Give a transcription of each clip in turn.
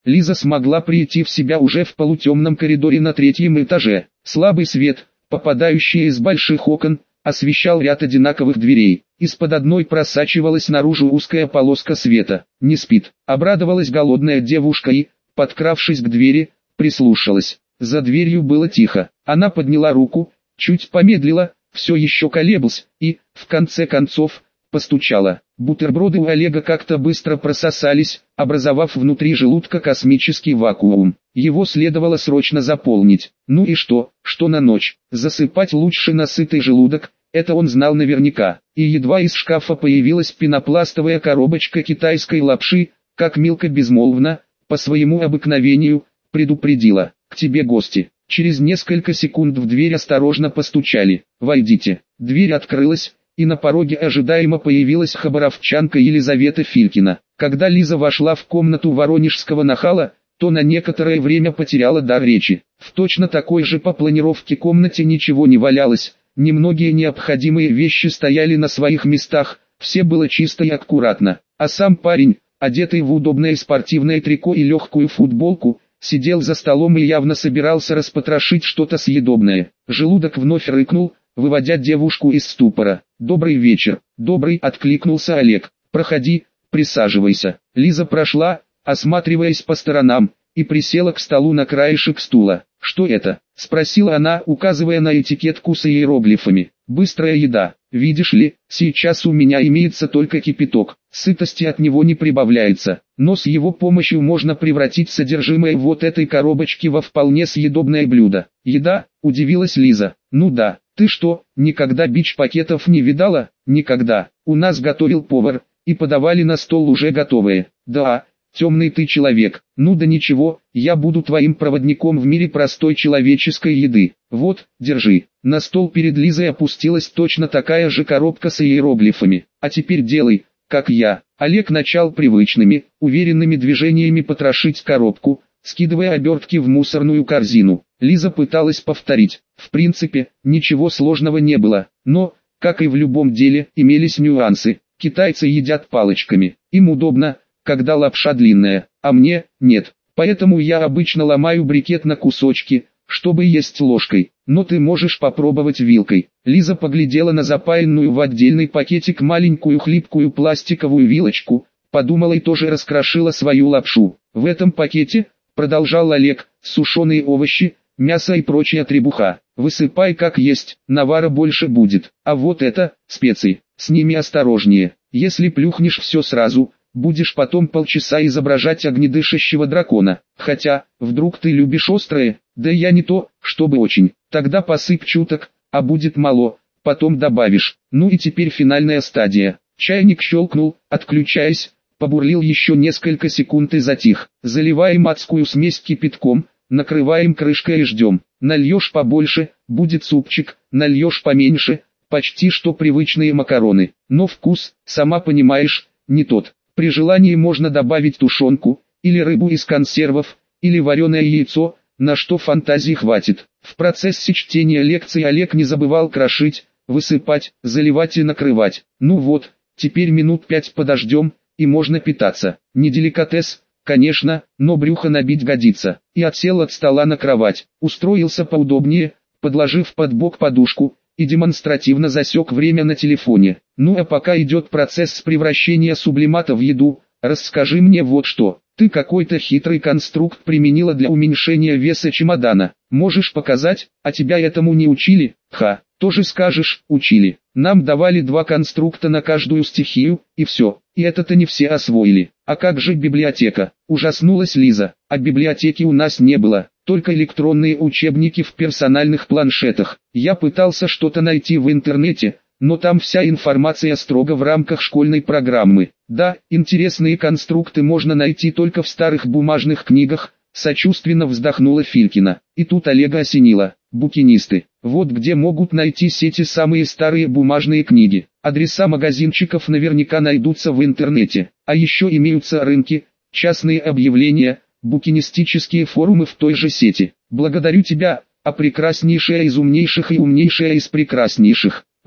Лиза смогла прийти в себя уже в полутемном коридоре на 3-м этаже. Слабый свет, попадающий из больших окон, освещал ряд одинаковых дверей. Из-под одной просачивалась наружу узкая полоска света. «Не спит», — обрадовалась голодная девушка и, подкравшись к двери, прислушалась. За дверью было тихо. Она подняла руку, чуть помедлила, все еще колебалась, и, в конце концов, постучала. Бутерброды у Олега как-то быстро прососались, образовав внутри желудка космический вакуум. Его следовало срочно заполнить. Ну и что на ночь? Засыпать лучше на сытый желудок, это он знал наверняка. И едва из шкафа появилась пенопластовая коробочка китайской лапши, как Милка безмолвно, по своему обыкновению, предупредила: «К тебе гости». Через несколько секунд в дверь осторожно постучали. «Войдите». Дверь открылась, и на пороге ожидаемо появилась хабаровчанка Елизавета Филькина. Когда Лиза вошла в комнату воронежского нахала, то на некоторое время потеряла дар речи. В точно такой же по планировке комнате ничего не валялось, немногие необходимые вещи стояли на своих местах, все было чисто и аккуратно. А сам парень, одетый в удобное спортивное трико и легкую футболку, сидел за столом и явно собирался распотрошить что-то съедобное. Желудок вновь рыкнул, выводя девушку из ступора. «Добрый вечер». «Добрый», — откликнулся Олег. «Проходи, присаживайся». Лиза прошла, осматриваясь по сторонам, и присела к столу на краешек стула. «Что это?» — спросила она, указывая на этикетку с иероглифами. «Быстрая еда. Видишь ли, сейчас у меня имеется только кипяток, сытости от него не прибавляется, но с его помощью можно превратить содержимое вот этой коробочки во вполне съедобное блюдо». «Еда?» — удивилась Лиза. «Ну да, ты что, никогда бич-пакетов не видала?» «Никогда. У нас готовил повар, и подавали на стол уже готовые». «Да, темный ты человек. Ну да ничего, я буду твоим проводником в мире простой человеческой еды. Вот, держи». На стол перед Лизой опустилась точно такая же коробка с иероглифами. «А теперь делай, как я». Олег начал привычными, уверенными движениями потрошить коробку, скидывая обертки в мусорную корзину. Лиза пыталась повторить. В принципе, ничего сложного не было, но, как и в любом деле, имелись нюансы. Китайцы едят палочками. Им удобно, когда лапша длинная, а мне – нет. Поэтому я обычно ломаю брикет на кусочки, чтобы есть ложкой. Но ты можешь попробовать вилкой. Лиза поглядела на запаянную в отдельный пакетик маленькую хлипкую пластиковую вилочку, подумала и тоже раскрошила свою лапшу. В этом пакете, продолжал Олег, сушеные овощи, мясо и прочая требуха. Высыпай как есть, навара больше будет. А вот это, специи, с ними осторожнее. Если плюхнешь все сразу, будешь потом полчаса изображать огнедышащего дракона. Хотя, вдруг ты любишь острое, да я не то, чтобы очень. Тогда посыпь чуток, а будет мало, потом добавишь. Ну и теперь финальная стадия. Чайник щелкнул, отключаясь, побурлил еще несколько секунд и затих. Заливаем адскую смесь кипятком, накрываем крышкой и ждем. Нальешь побольше, будет супчик, нальешь поменьше, почти что привычные макароны. Но вкус, сама понимаешь, не тот. При желании можно добавить тушенку, или рыбу из консервов, или вареное яйцо, на что фантазии хватит. В процессе чтения лекций Олег не забывал крошить, высыпать, заливать и накрывать. Ну вот, теперь минут 5 подождем, и можно питаться. Не деликатес, конечно, но брюхо набить годится. И отсел от стола на кровать, устроился поудобнее, подложив под бок подушку, и демонстративно засек время на телефоне. Ну а пока идет процесс превращения сублимата в еду, расскажи мне вот что. Ты какой-то хитрый конструкт применила для уменьшения веса чемодана. Можешь показать, а тебя этому не учили? Ха, тоже скажешь, учили. Нам давали 2 конструкта на каждую стихию, и все. И это-то не все освоили. А как же библиотека? Ужаснулась Лиза. А библиотеки у нас не было, только электронные учебники в персональных планшетах. Я пытался что-то найти в интернете, но там вся информация строго в рамках школьной программы. Да, интересные конструкты можно найти только в старых бумажных книгах, сочувственно вздохнула Филькина. И тут Олега осенило. Букинисты. Вот где могут найтись эти самые старые бумажные книги. Адреса магазинчиков наверняка найдутся в интернете. А еще имеются рынки, частные объявления, букинистические форумы в той же сети. Благодарю тебя, а прекраснейшая из умнейших и умнейшая из прекраснейших.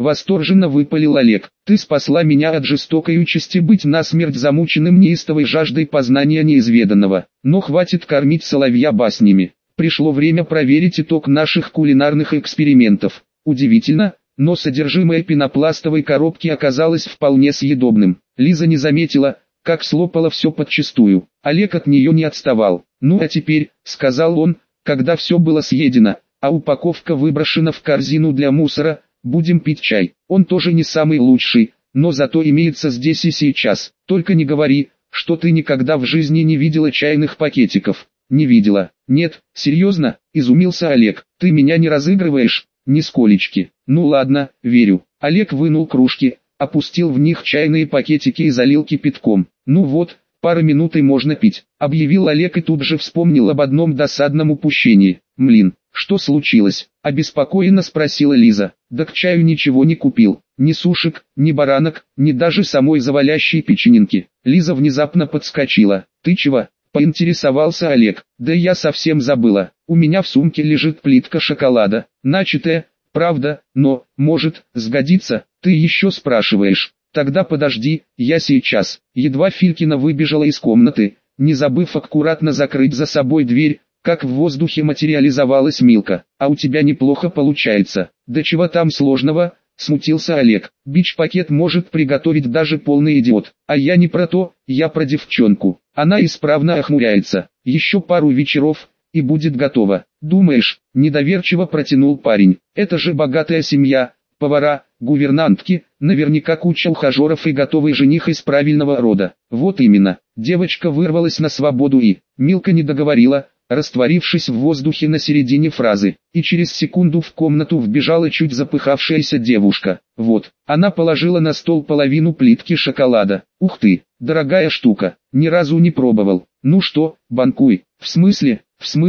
Восторженно выпалил Олег. Ты спасла меня от жестокой участи быть насмерть замученным неистовой жаждой познания неизведанного. Но хватит кормить соловья баснями. Пришло время проверить итог наших кулинарных экспериментов. Удивительно, но содержимое пенопластовой коробки оказалось вполне съедобным. Лиза не заметила, как слопала все подчистую. Олег от нее не отставал. «Ну а теперь», — сказал он, когда все было съедено, а упаковка выброшена в корзину для мусора, «будем пить чай. Он тоже не самый лучший, но зато имеется здесь и сейчас. Только не говори, что ты никогда в жизни не видела чайных пакетиков». «Не видела». «Нет, серьезно?» — изумился Олег. «Ты меня не разыгрываешь?» «Нисколечки». «Ну ладно, верю». Олег вынул кружки, опустил в них чайные пакетики и залил кипятком. «Ну вот, пара минут и можно пить», — объявил Олег и тут же вспомнил об одном досадном упущении. «Млин, что случилось?» — обеспокоенно спросила Лиза. «Да к чаю ничего не купил. Ни сушек, ни баранок, ни даже самой завалящей печенинки». Лиза внезапно подскочила. «Ты чего?» — поинтересовался Олег. «Да я совсем забыла. У меня в сумке лежит плитка шоколада, начатая, правда, но, может, сгодится?» «Ты еще спрашиваешь? Тогда подожди, я сейчас». Едва Филькина выбежала из комнаты, не забыв аккуратно закрыть за собой дверь, как в воздухе материализовалась Милка. «А у тебя неплохо получается». «Да чего там сложного?» — смутился Олег. «Бич-пакет может приготовить даже полный идиот. А я не про то, я про девчонку. Она исправно охмуряется. Еще пару вечеров, и будет готово». «Думаешь?» — недоверчиво протянул парень. «Это же богатая семья, повара, гувернантки, наверняка куча ухажеров и готовый жених из правильного рода». «Вот именно». Девочка вырвалась на свободу и... Милка не договорила, растворившись в воздухе на середине фразы, и через секунду в комнату вбежала чуть запыхавшаяся девушка. «Вот». Она положила на стол половину плитки шоколада. «Ух ты, дорогая штука, ни разу не пробовал». «Ну что, банкуй». «В смысле,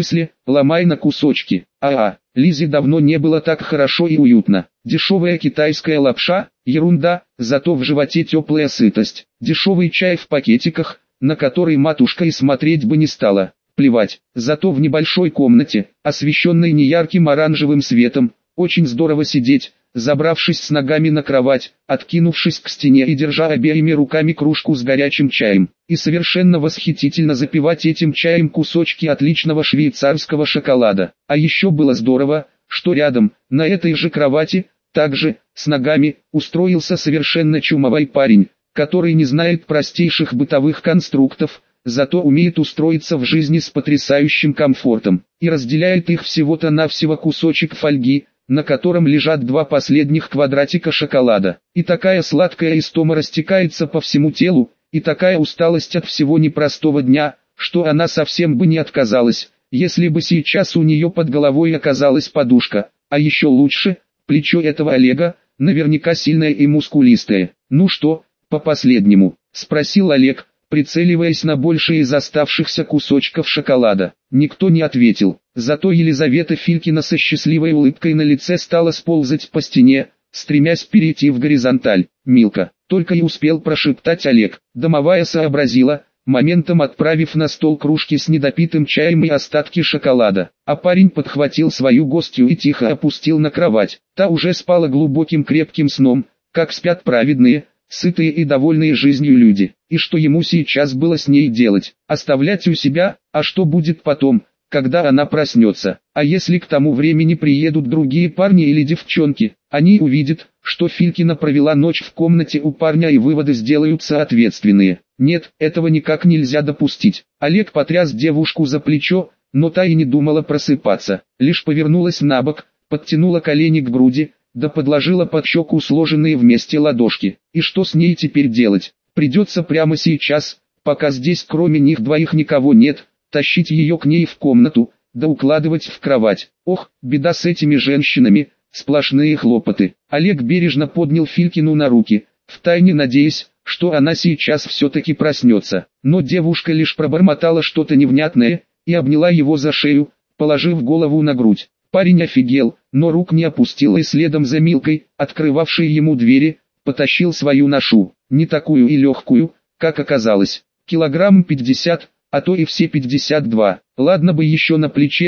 ломай на кусочки». Лизе давно не было так хорошо и уютно. Дешевая китайская лапша, ерунда, зато в животе теплая сытость. Дешевый чай в пакетиках, на который матушка и смотреть бы не стала. Плевать, зато в небольшой комнате, освещенной неярким оранжевым светом, очень здорово сидеть, забравшись с ногами на кровать, откинувшись к стене и держа обеими руками кружку с горячим чаем, и совершенно восхитительно запивать этим чаем кусочки отличного швейцарского шоколада. А еще было здорово, что рядом, на этой же кровати, также, с ногами, устроился совершенно чумовой парень, который не знает простейших бытовых конструктов, зато умеет устроиться в жизни с потрясающим комфортом, и разделяет их всего-то навсего кусочек фольги, на котором лежат два последних квадратика шоколада. И такая сладкая истома растекается по всему телу, и такая усталость от всего непростого дня, что она совсем бы не отказалась, если бы сейчас у нее под головой оказалась подушка, а еще лучше, плечо этого Олега, наверняка сильное и мускулистое. «Ну что, по последнему?» — спросил Олег, прицеливаясь на большие из оставшихся кусочков шоколада. Никто не ответил, зато Елизавета Филькина со счастливой улыбкой на лице стала сползать по стене, стремясь перейти в горизонталь. «Милка», только и успел прошептать Олег. Домовая сообразила, моментом отправив на стол кружки с недопитым чаем и остатки шоколада. А парень подхватил свою гостью и тихо опустил на кровать. Та уже спала глубоким крепким сном, как спят праведные, сытые и довольные жизнью люди. И что ему сейчас было с ней делать? Оставлять у себя? А что будет потом, когда она проснется? А если к тому времени приедут другие парни или девчонки? Они увидят, что Филькина провела ночь в комнате у парня, и выводы сделаются ответственные. Нет, этого никак нельзя допустить. Олег потряс девушку за плечо, но та и не думала просыпаться. Лишь повернулась на бок, подтянула колени к груди, да подложила под щеку сложенные вместе ладошки. И что с ней теперь делать? Придется прямо сейчас, пока здесь кроме них двоих никого нет, тащить ее к ней в комнату, да укладывать в кровать. Ох, беда с этими женщинами, сплошные хлопоты. Олег бережно поднял Филькину на руки, втайне надеясь, что она сейчас все-таки проснется. Но девушка лишь пробормотала что-то невнятное, и обняла его за шею, положив голову на грудь. Парень офигел, но рук не опустил и следом за Милкой, открывавшей ему двери, потащил свою ношу. Не такую и легкую, как оказалось. Килограмм 50, а то и все 52. Ладно бы еще на плече,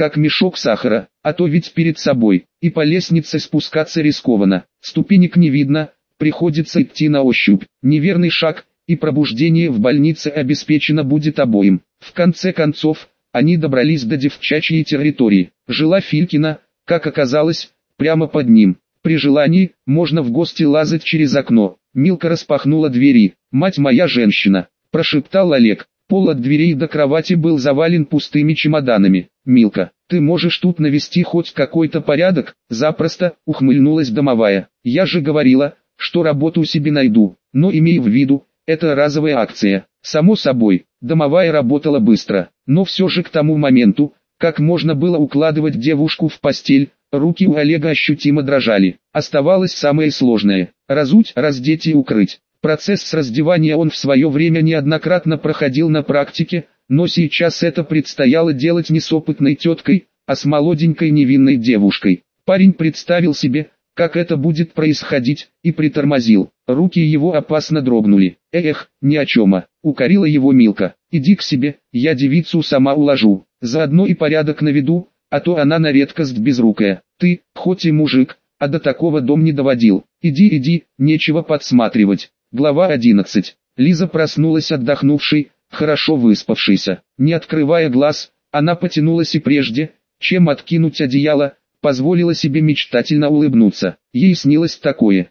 как мешок сахара, а то ведь перед собой, и по лестнице спускаться рискованно, ступенек не видно, приходится идти на ощупь, неверный шаг, и пробуждение в больнице обеспечено будет обоим. В конце концов, они добрались до девчачьей территории. Жила Филькина, как оказалось, прямо под ним. При желании, можно в гости лазать через окно. Милка распахнула двери. «Мать моя женщина!» – прошептал Олег. Пол от дверей до кровати был завален пустыми чемоданами. «Милка, ты можешь тут навести хоть какой-то порядок?» «Запросто», – ухмыльнулась домовая. «Я же говорила, что работу себе найду, но имей в виду, это разовая акция». Само собой, домовая работала быстро, но все же к тому моменту, как можно было укладывать девушку в постель, руки у Олега ощутимо дрожали. Оставалось самое сложное – разуть, раздеть и укрыть. Процесс раздевания он в свое время неоднократно проходил на практике, но сейчас это предстояло делать не с опытной теткой, а с молоденькой невинной девушкой. Парень представил себе, как это будет происходить, и притормозил. Руки его опасно дрогнули. «Эх, ни о чем, укорила его Милка. «Иди к себе, я девицу сама уложу. Заодно и порядок наведу, а то она на редкость безрукая. Ты, хоть и мужик, а до такого дом не доводил. Иди, нечего подсматривать». Глава 11. Лиза проснулась отдохнувшей, хорошо выспавшейся. Не открывая глаз, она потянулась и прежде, чем откинуть одеяло, позволила себе мечтательно улыбнуться. Ей снилось такое,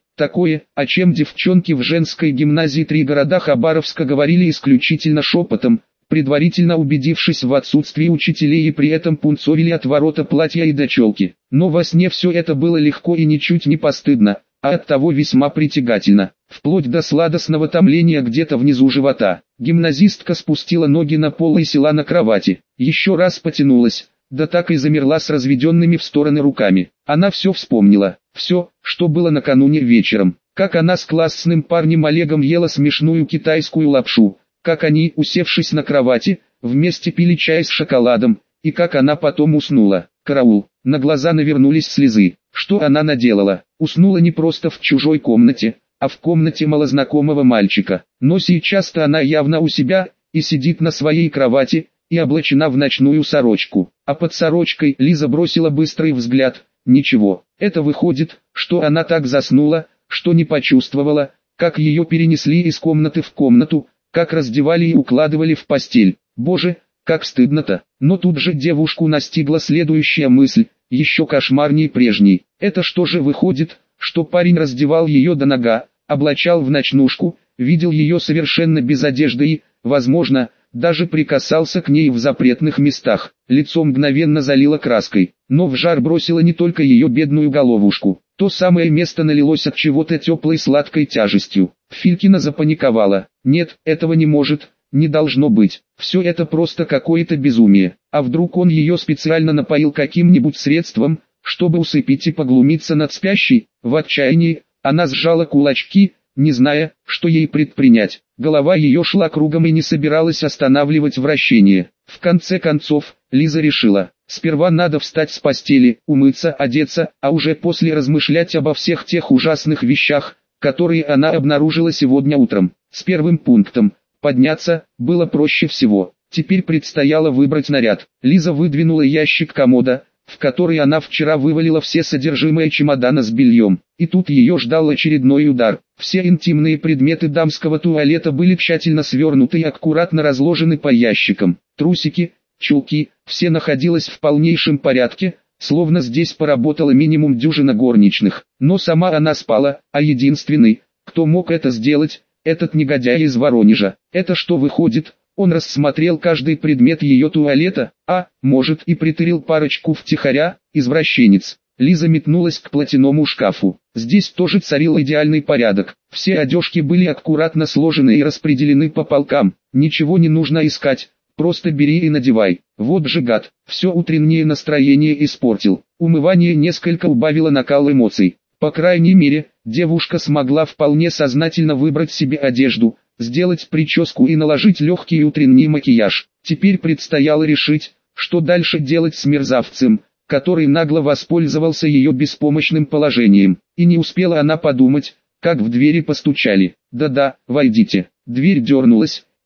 о чем девчонки в женской гимназии «Три города» Хабаровска говорили исключительно шепотом, предварительно убедившись в отсутствии учителей и при этом пунцовили от ворота платья и до челки. Но во сне все это было легко и ничуть не постыдно, а оттого весьма притягательно, вплоть до сладостного томления где-то внизу живота. Гимназистка спустила ноги на пол и села на кровати, еще раз потянулась, да так и замерла с разведенными в стороны руками. Она все вспомнила, все, что было накануне вечером, как она с классным парнем Олегом ела смешную китайскую лапшу, как они, усевшись на кровати, вместе пили чай с шоколадом, и как она потом уснула. Караул, на глаза навернулись слезы. Что она наделала? Уснула не просто в чужой комнате, а в комнате малознакомого мальчика. Но сейчас-то она явно у себя, и сидит на своей кровати, и облачена в ночную сорочку. А под сорочкой Лиза бросила быстрый взгляд. Ничего, это выходит, что она так заснула, что не почувствовала, как ее перенесли из комнаты в комнату, как раздевали и укладывали в постель. Боже, как стыдно-то. Но тут же девушку настигла следующая мысль, еще кошмарней прежней. Это что же выходит, что парень раздевал ее до нога, облачал в ночнушку, видел ее совершенно без одежды и, возможно, даже прикасался к ней в запретных местах. Лицо мгновенно залило краской, но в жар бросило не только ее бедную головушку. То самое место налилось от чего-то теплой сладкой тяжестью. Филькина запаниковала. Нет, этого не может, не должно быть. Все это просто какое-то безумие. А вдруг он ее специально напоил каким-нибудь средством, чтобы усыпить и поглумиться над спящей? В отчаянии она сжала кулачки, не зная, что ей предпринять. Голова ее шла кругом и не собиралась останавливать вращение. В конце концов, Лиза решила, сперва надо встать с постели, умыться, одеться, а уже после размышлять обо всех тех ужасных вещах, которые она обнаружила сегодня утром. С первым пунктом подняться было проще всего. Теперь предстояло выбрать наряд. Лиза выдвинула ящик комода, в который она вчера вывалила все содержимое чемодана с бельем. И тут ее ждал очередной удар. Все интимные предметы дамского туалета были тщательно свернуты и аккуратно разложены по ящикам. Трусики, чулки, все находилось в полнейшем порядке, словно здесь поработала минимум дюжина горничных. Но сама она спала, а единственный, кто мог это сделать, этот негодяй из Воронежа. Это что выходит? Он рассмотрел каждый предмет ее туалета, а, может, и притырил парочку втихаря, извращенец. Лиза метнулась к платяному шкафу. Здесь тоже царил идеальный порядок. Все одежки были аккуратно сложены и распределены по полкам. Ничего не нужно искать, просто бери и надевай. Вот же гад, все утреннее настроение испортил. Умывание несколько убавило накал эмоций. По крайней мере, девушка смогла вполне сознательно выбрать себе одежду, сделать прическу и наложить легкий утренний макияж. Теперь предстояло решить, что дальше делать с мерзавцем, который нагло воспользовался ее беспомощным положением. И не успела она подумать, как в двери постучали. «Да-да, войдите». Дверь дернулась,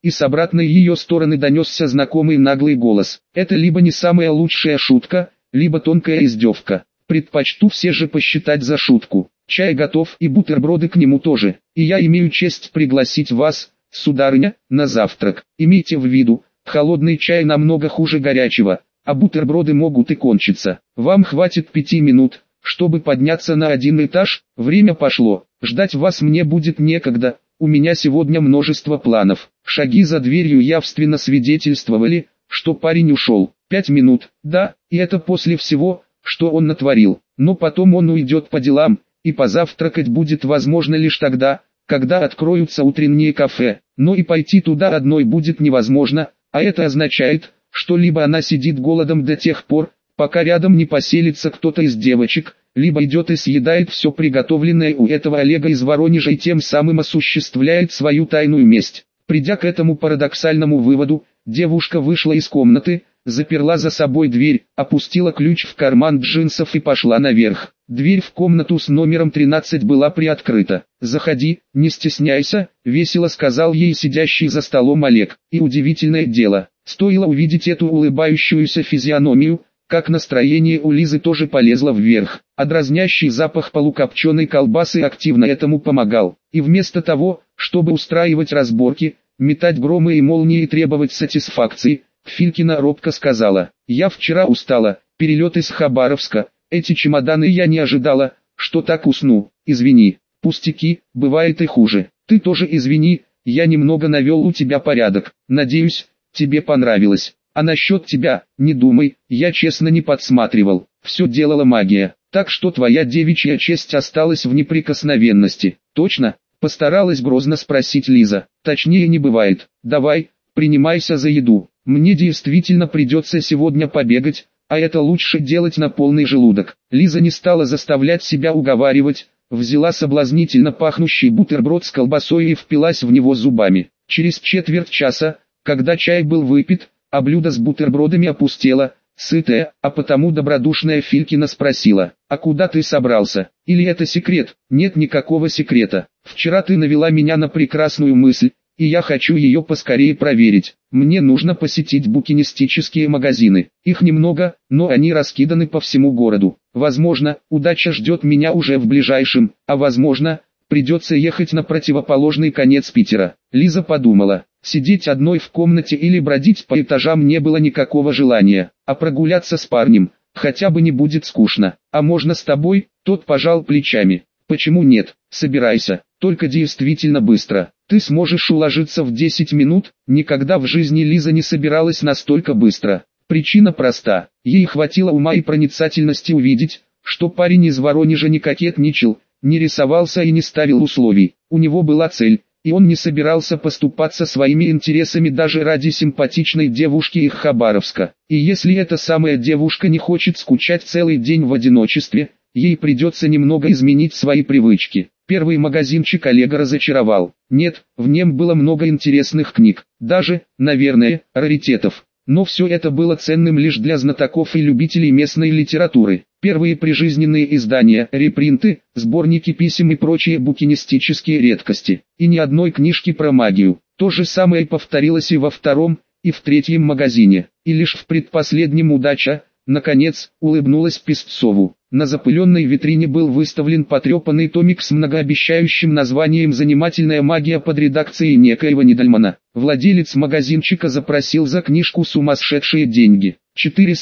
и с обратной ее стороны донесся знакомый наглый голос. Это либо не самая лучшая шутка, либо тонкая издевка. Предпочту все же посчитать за шутку. Чай готов и бутерброды к нему тоже. И я имею честь пригласить вас, сударыня, на завтрак. Имейте в виду, холодный чай намного хуже горячего, а бутерброды могут и кончиться. Вам хватит 5 минут, чтобы подняться на 1 этаж. Время пошло. Ждать вас мне будет некогда. У меня сегодня множество планов. Шаги за дверью явственно свидетельствовали, что парень ушел. 5 минут, да, и это после всего, что он натворил. Но потом он уйдет по делам, и позавтракать будет возможно лишь тогда, когда откроются утренние кафе. Но и пойти туда одной будет невозможно, а это означает, что либо она сидит голодом до тех пор, пока рядом не поселится кто-то из девочек, либо идет и съедает все приготовленное у этого Олега из Воронежа и тем самым осуществляет свою тайную месть. Придя к этому парадоксальному выводу, девушка вышла из комнаты, заперла за собой дверь, опустила ключ в карман джинсов и пошла наверх. Дверь в комнату с номером 13 была приоткрыта. «Заходи, не стесняйся», — весело сказал ей сидящий за столом Олег. И удивительное дело, стоило увидеть эту улыбающуюся физиономию, как настроение у Лизы тоже полезло вверх, а дразнящий запах полукопченой колбасы активно этому помогал. И вместо того, чтобы устраивать разборки, метать громы и молнии и требовать сатисфакции, Филькина робко сказала: «Я вчера устала, перелет из Хабаровска, эти чемоданы я не ожидала, что так усну, извини». «Пустяки, бывает и хуже. Ты тоже извини, я немного навел у тебя порядок, надеюсь, тебе понравилось. А насчет тебя, не думай, я честно не подсматривал, все делала магия, так что твоя девичья честь осталась в неприкосновенности». «Точно?» — постаралась грозно спросить Лиза. «Точнее не бывает. Давай, принимайся за еду. Мне действительно придется сегодня побегать, а это лучше делать на полный желудок». Лиза не стала заставлять себя уговаривать, взяла соблазнительно пахнущий бутерброд с колбасой и впилась в него зубами. Через четверть часа, когда чай был выпит, а блюдо с бутербродами опустело, сытая, а потому добродушная Филькина спросила: «А куда ты собрался? Или это секрет?» «Нет никакого секрета. Вчера ты навела меня на прекрасную мысль, и я хочу ее поскорее проверить. Мне нужно посетить букинистические магазины. Их немного, но они раскиданы по всему городу. Возможно, удача ждет меня уже в ближайшем, а возможно, придется ехать на противоположный конец Питера». Лиза подумала. Сидеть одной в комнате или бродить по этажам не было никакого желания, а прогуляться с парнем, хотя бы не будет скучно. «А можно с тобой?» Тот пожал плечами. «Почему нет? Собирайся, только действительно быстро. Ты сможешь уложиться в 10 минут?» Никогда в жизни Лиза не собиралась настолько быстро. Причина проста. Ей хватило ума и проницательности увидеть, что парень из Воронежа не кокетничал, не рисовался и не ставил условий. У него была цель, и он не собирался поступаться своими интересами даже ради симпатичной девушки из Хабаровска. И если эта самая девушка не хочет скучать целый день в одиночестве, ей придется немного изменить свои привычки. Первый магазинчик Олега разочаровал. Нет, в нем было много интересных книг, даже, наверное, раритетов. Но все это было ценным лишь для знатоков и любителей местной литературы. Первые прижизненные издания, репринты, сборники писем и прочие букинистические редкости. И ни одной книжки про магию. То же самое повторилось и во втором, и в третьем магазине. И лишь в предпоследнем удача, наконец, улыбнулась Песцову. На запыленной витрине был выставлен потрепанный томик с многообещающим названием «Занимательная магия» под редакцией некоего Нидальмана. Владелец магазинчика запросил за книжку сумасшедшие деньги –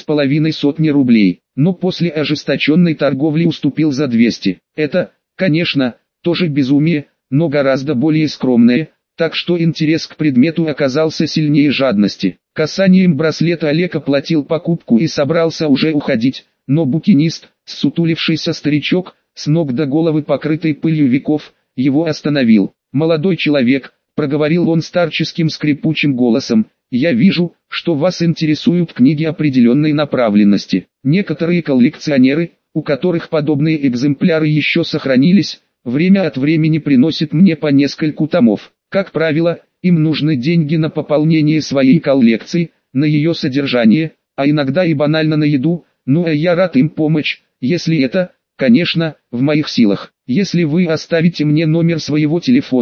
4,5 рублей, но после ожесточенной торговли уступил за 200. Это, конечно, тоже безумие, но гораздо более скромное, так что интерес к предмету оказался сильнее жадности. Касанием браслета Олег оплатил покупку и собрался уже уходить, но букинист, ссутулившийся старичок, с ног до головы покрытый пылью веков, его остановил. «Молодой человек», — проговорил он старческим скрипучим голосом, — «я вижу, что вас интересуют книги определенной направленности. Некоторые коллекционеры, у которых подобные экземпляры еще сохранились, время от времени приносят мне по нескольку томов. Как правило, им нужны деньги на пополнение своей коллекции, на ее содержание, а иногда и банально на еду, ну а я рад им помочь, если это, конечно, в моих силах. Если вы оставите мне номер своего телефона,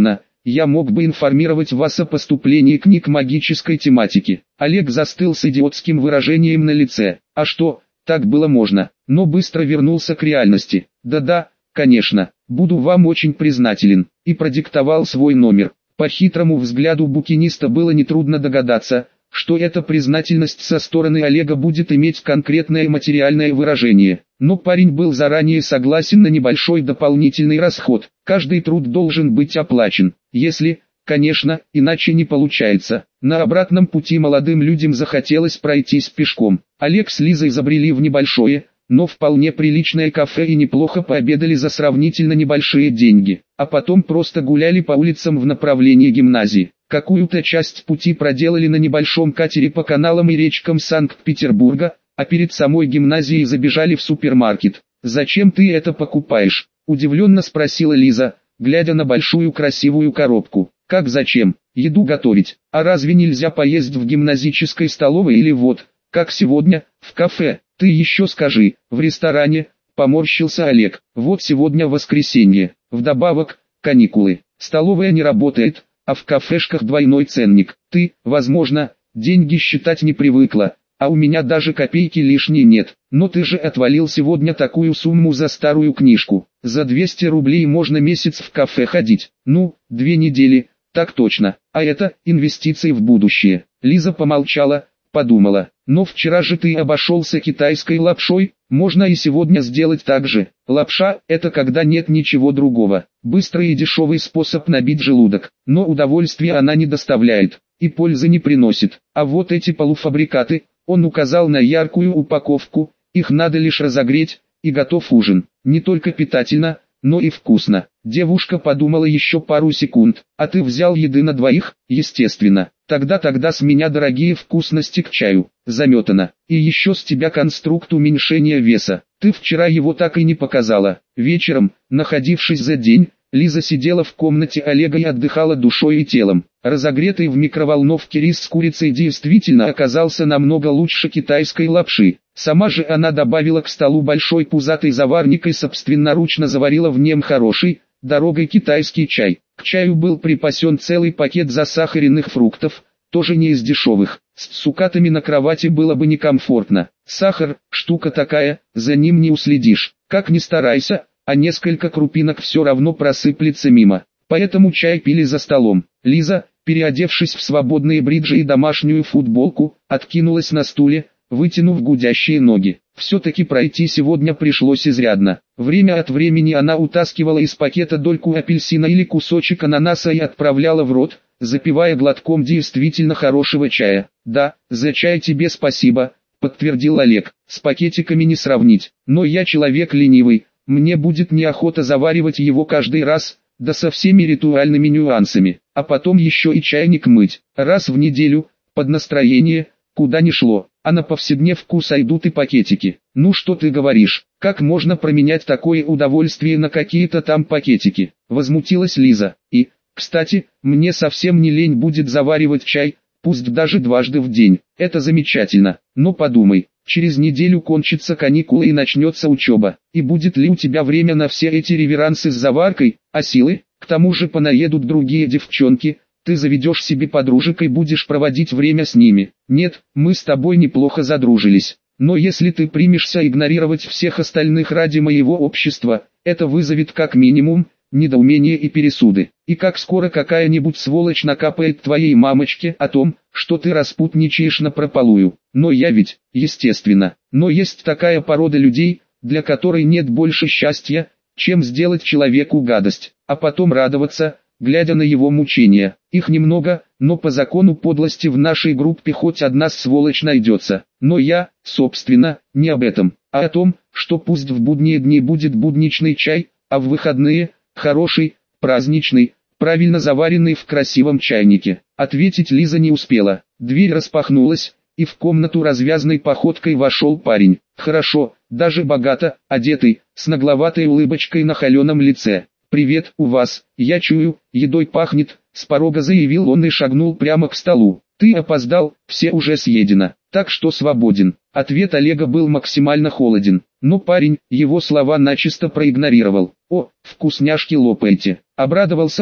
я мог бы информировать вас о поступлении книг магической тематики. Олег застыл с идиотским выражением на лице. А что, так было можно, но быстро вернулся к реальности. Да-да, конечно, буду вам очень признателен. И продиктовал свой номер. По хитрому взгляду букиниста было нетрудно догадаться, что эта признательность со стороны Олега будет иметь конкретное материальное выражение. Но парень был заранее согласен на небольшой дополнительный расход. Каждый труд должен быть оплачен. Если, конечно, иначе не получается. На обратном пути молодым людям захотелось пройтись пешком. Олег с Лизой забрели в небольшое, но вполне приличное кафе и неплохо пообедали за сравнительно небольшие деньги. А потом просто гуляли по улицам в направлении гимназии. Какую-то часть пути проделали на небольшом катере по каналам и речкам Санкт-Петербурга, а перед самой гимназией забежали в супермаркет. «Зачем ты это покупаешь?» – удивленно спросила Лиза, глядя на большую красивую коробку. «Как зачем? Еду готовить. А разве нельзя поесть в гимназической столовой или вот, как сегодня, в кафе? Ты еще скажи, в ресторане?» – поморщился Олег. «Вот сегодня воскресенье. Вдобавок, каникулы. Столовая не работает, а в кафешках двойной ценник. Ты, возможно, деньги считать не привыкла, а у меня даже копейки лишней нет. Но ты же отвалил сегодня такую сумму за старую книжку. За 200 рублей можно месяц в кафе ходить. Ну, 2 недели, так точно. А это инвестиции в будущее». Лиза помолчала, подумала. «Но вчера же ты обошелся китайской лапшой, можно и сегодня сделать так же. Лапша – это когда нет ничего другого. Быстрый и дешевый способ набить желудок, но удовольствия она не доставляет, и пользы не приносит. А вот эти полуфабрикаты, он указал на яркую упаковку, их надо лишь разогреть, и готов ужин. Не только питательно, но и вкусно». Девушка подумала еще пару секунд. «А ты взял еды на двоих?» «Естественно. Тогда с меня дорогие вкусности к чаю. Заметано. И еще с тебя конструкт уменьшения веса. Ты вчера его так и не показала». Вечером, находившись за день, Лиза сидела в комнате Олега и отдыхала душой и телом. Разогретый в микроволновке рис с курицей действительно оказался намного лучше китайской лапши. Сама же она добавила к столу большой пузатый заварник и собственноручно заварила в нем хороший, дорогой китайский чай. К чаю был припасен целый пакет засахаренных фруктов, тоже не из дешевых. С цукатами на кровати было бы некомфортно. Сахар – штука такая, за ним не уследишь. Как ни старайся, а несколько крупинок все равно просыплется мимо. Поэтому чай пили за столом. Лиза, переодевшись в свободные бриджи и домашнюю футболку, откинулась на стуле, вытянув гудящие ноги. Все-таки пройти сегодня пришлось изрядно. Время от времени она утаскивала из пакета дольку апельсина или кусочек ананаса и отправляла в рот, запивая глотком действительно хорошего чая. «Да, за чай тебе спасибо», — подтвердил Олег. «С пакетиками не сравнить. Но я человек ленивый, мне будет неохота заваривать его каждый раз, да со всеми ритуальными нюансами. А потом еще и чайник мыть. Раз в неделю, под настроение, куда ни шло. А на повседневку сойдут и пакетики». «Ну что ты говоришь, как можно променять такое удовольствие на какие-то там пакетики?» — возмутилась Лиза. «И, кстати, мне совсем не лень будет заваривать чай, пусть даже дважды в день. Это замечательно. Но подумай, через неделю кончатся каникулы и начнется учеба. И будет ли у тебя время на все эти реверансы с заваркой, а силы? К тому же понаедут другие девчонки. Ты заведешь себе подружек и будешь проводить время с ними. Нет, мы с тобой неплохо задружились. Но если ты примешься игнорировать всех остальных ради моего общества, это вызовет как минимум недоумение и пересуды. И как скоро какая-нибудь сволочь накапает твоей мамочке о том, что ты распутничаешь напропалую. Но я ведь, естественно, но есть такая порода людей, для которой нет больше счастья, чем сделать человеку гадость, а потом радоваться, глядя на его мучения. Их немного, но по закону подлости в нашей группе хоть одна сволочь найдется. Но я, собственно, не об этом, а о том, что пусть в будние дни будет будничный чай, а в выходные – хороший, праздничный, правильно заваренный в красивом чайнике. Ответить Лиза не успела. Дверь распахнулась, и в комнату развязной походкой вошел парень. Хорошо, даже богато, одетый, с нагловатой улыбочкой на холеном лице. «Привет, у вас, я чую, едой пахнет», — с порога заявил он и шагнул прямо к столу. «Ты опоздал, все уже съедено, так что свободен». Ответ Олега был максимально холоден, но парень его слова начисто проигнорировал. «О, вкусняшки лопаете», — обрадовался он,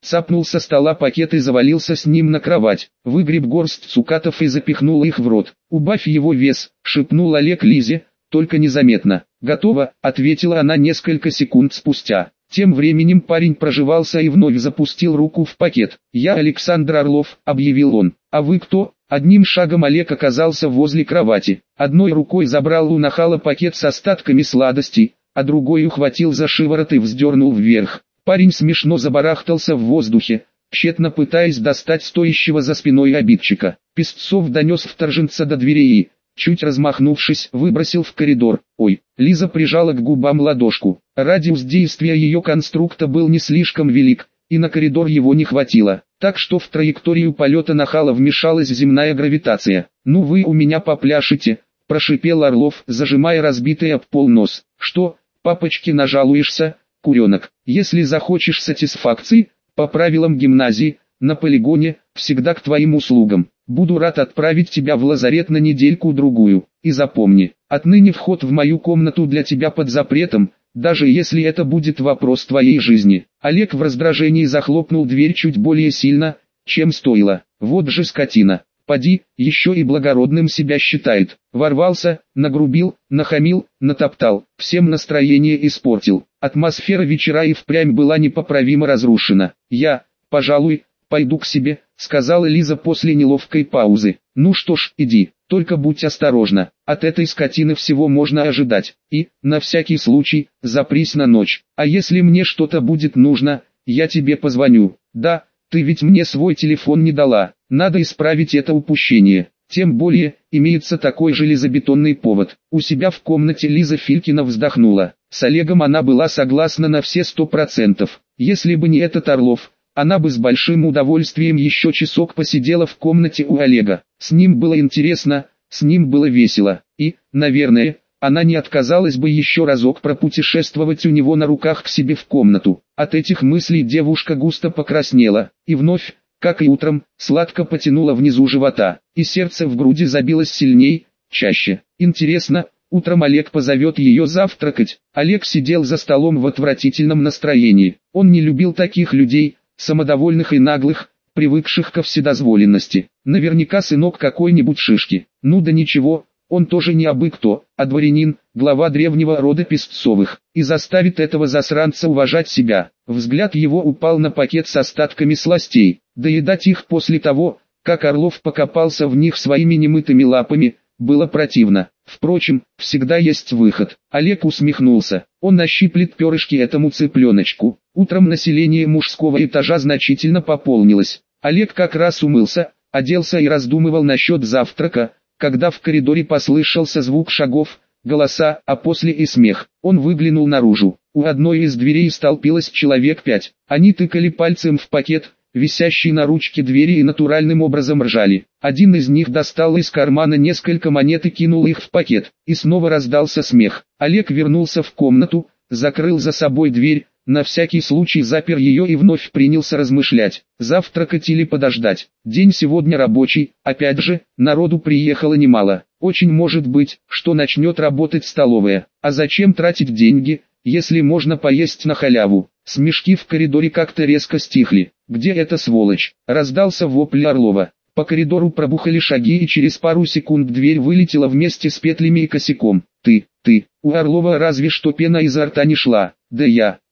цапнул со стола пакет и завалился с ним на кровать. Выгреб горсть цукатов и запихнул их в рот. «Убавь его вес», — шепнул Олег Лизе, — «только незаметно». «Готово», — ответила она несколько секунд спустя. Тем временем парень прожевался и вновь запустил руку в пакет. «Я Александр Орлов», — объявил он. «А вы кто?» Одним шагом Олег оказался возле кровати. Одной рукой забрал у нахала пакет с остатками сладостей, а другой ухватил за шиворот и вздернул вверх. Парень смешно забарахтался в воздухе, тщетно пытаясь достать стоящего за спиной обидчика. Песцов донес вторженца до двери и, чуть размахнувшись, выбросил в коридор. «Ой!» Лиза прижала к губам ладошку. Радиус действия ее конструкта был не слишком велик, и на коридор его не хватило, так что в траекторию полета нахала вмешалась земная гравитация. «Ну вы у меня попляшете», – прошипел Орлов, зажимая разбитый об пол нос. «Что, папочке нажалуешься, куренок? Если захочешь сатисфакции, по правилам гимназии, на полигоне, всегда к твоим услугам. Буду рад отправить тебя в лазарет на недельку-другую. И запомни, отныне вход в мою комнату для тебя под запретом, даже если это будет вопрос твоей жизни». Олег в раздражении захлопнул дверь чуть более сильно, чем стоило. Вот же скотина. Поди, еще и благородным себя считает. Ворвался, нагрубил, нахамил, натоптал, всем настроение испортил. Атмосфера вечера и впрямь была непоправимо разрушена. «Я, пожалуй, пойду к себе», — сказала Лиза после неловкой паузы. «Ну что ж, иди, только будь осторожна, от этой скотины всего можно ожидать. И, на всякий случай, запрись на ночь. А если мне что-то будет нужно, я тебе позвоню. Да, ты ведь мне свой телефон не дала, надо исправить это упущение. Тем более, имеется такой железобетонный повод». У себя в комнате Лиза Филькина вздохнула. С Олегом она была согласна на все 100%. Если бы не этот Орлов, она бы с большим удовольствием еще часок посидела в комнате у Олега. С ним было интересно, с ним было весело. И, наверное, она не отказалась бы еще разок пропутешествовать у него на руках к себе в комнату. От этих мыслей девушка густо покраснела, и вновь, как и утром, сладко потянула внизу живота, и сердце в груди забилось сильней, чаще. Интересно, утром Олег позовет ее завтракать. Олег сидел за столом в отвратительном настроении. Он не любил таких людей, самодовольных и наглых, привыкших ко вседозволенности. Наверняка сынок какой-нибудь шишки. Ну да ничего, он тоже не абы кто, а дворянин, глава древнего рода Песцовых, и заставит этого засранца уважать себя. Взгляд его упал на пакет с остатками сластей. Доедать их после того, как Орлов покопался в них своими немытыми лапами, было противно. Впрочем, всегда есть выход. Олег усмехнулся. Он нащиплет перышки этому цыпленочку. Утром население мужского этажа значительно пополнилось. Олег как раз умылся, оделся и раздумывал насчет завтрака, когда в коридоре послышался звук шагов, голоса, а после и смех. Он выглянул наружу. У одной из дверей столпилось человек 5. Они тыкали пальцем в пакет, висящий на ручке двери, и натуральным образом ржали. Один из них достал из кармана несколько монет и кинул их в пакет, и снова раздался смех. Олег вернулся в комнату, закрыл за собой дверь, на всякий случай запер ее и вновь принялся размышлять, завтракать или подождать. День сегодня рабочий, опять же, народу приехало немало. Очень может быть, что начнет работать столовая. А зачем тратить деньги, если можно поесть на халяву? Смешки в коридоре как-то резко стихли. «Где эта сволочь?» — раздался вопль Орлова. По коридору пробухали шаги, и через пару секунд дверь вылетела вместе с петлями и косяком. «Ты!» У Орлова разве что пена изо рта не шла. Да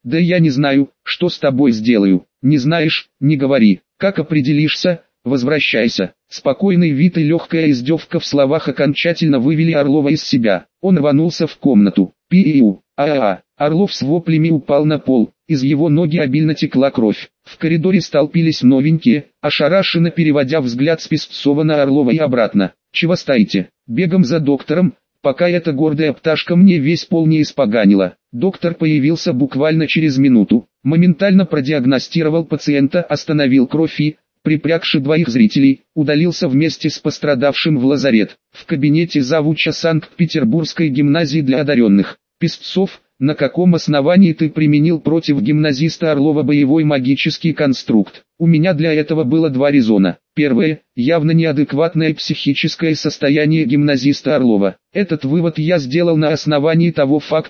я не знаю, что с тобой сделаю». «Не знаешь, не говори. Как определишься, возвращайся». Спокойный вид и легкая издевка в словах окончательно вывели Орлова из себя. Он рванулся в комнату. «Пиу! Орлов с воплями упал на пол, из его ноги обильно текла кровь. В коридоре столпились новенькие, ошарашенно переводя взгляд с Песцова на Орлова и обратно. «Чего стоите? Бегом за доктором, пока эта гордая пташка мне весь пол не испоганила». Доктор появился буквально через минуту, моментально продиагностировал пациента, остановил кровь и, припрягши двоих зрителей, удалился вместе с пострадавшим в лазарет. В кабинете завуча Санкт-Петербургской гимназии для одаренных. «Песцов, на каком основании ты применил против гимназиста Орлова боевой магический конструкт?» У меня для этого было два резона. Первое, явно неадекватное психическое состояние гимназиста Орлова. Этот вывод я сделал на основании того факта,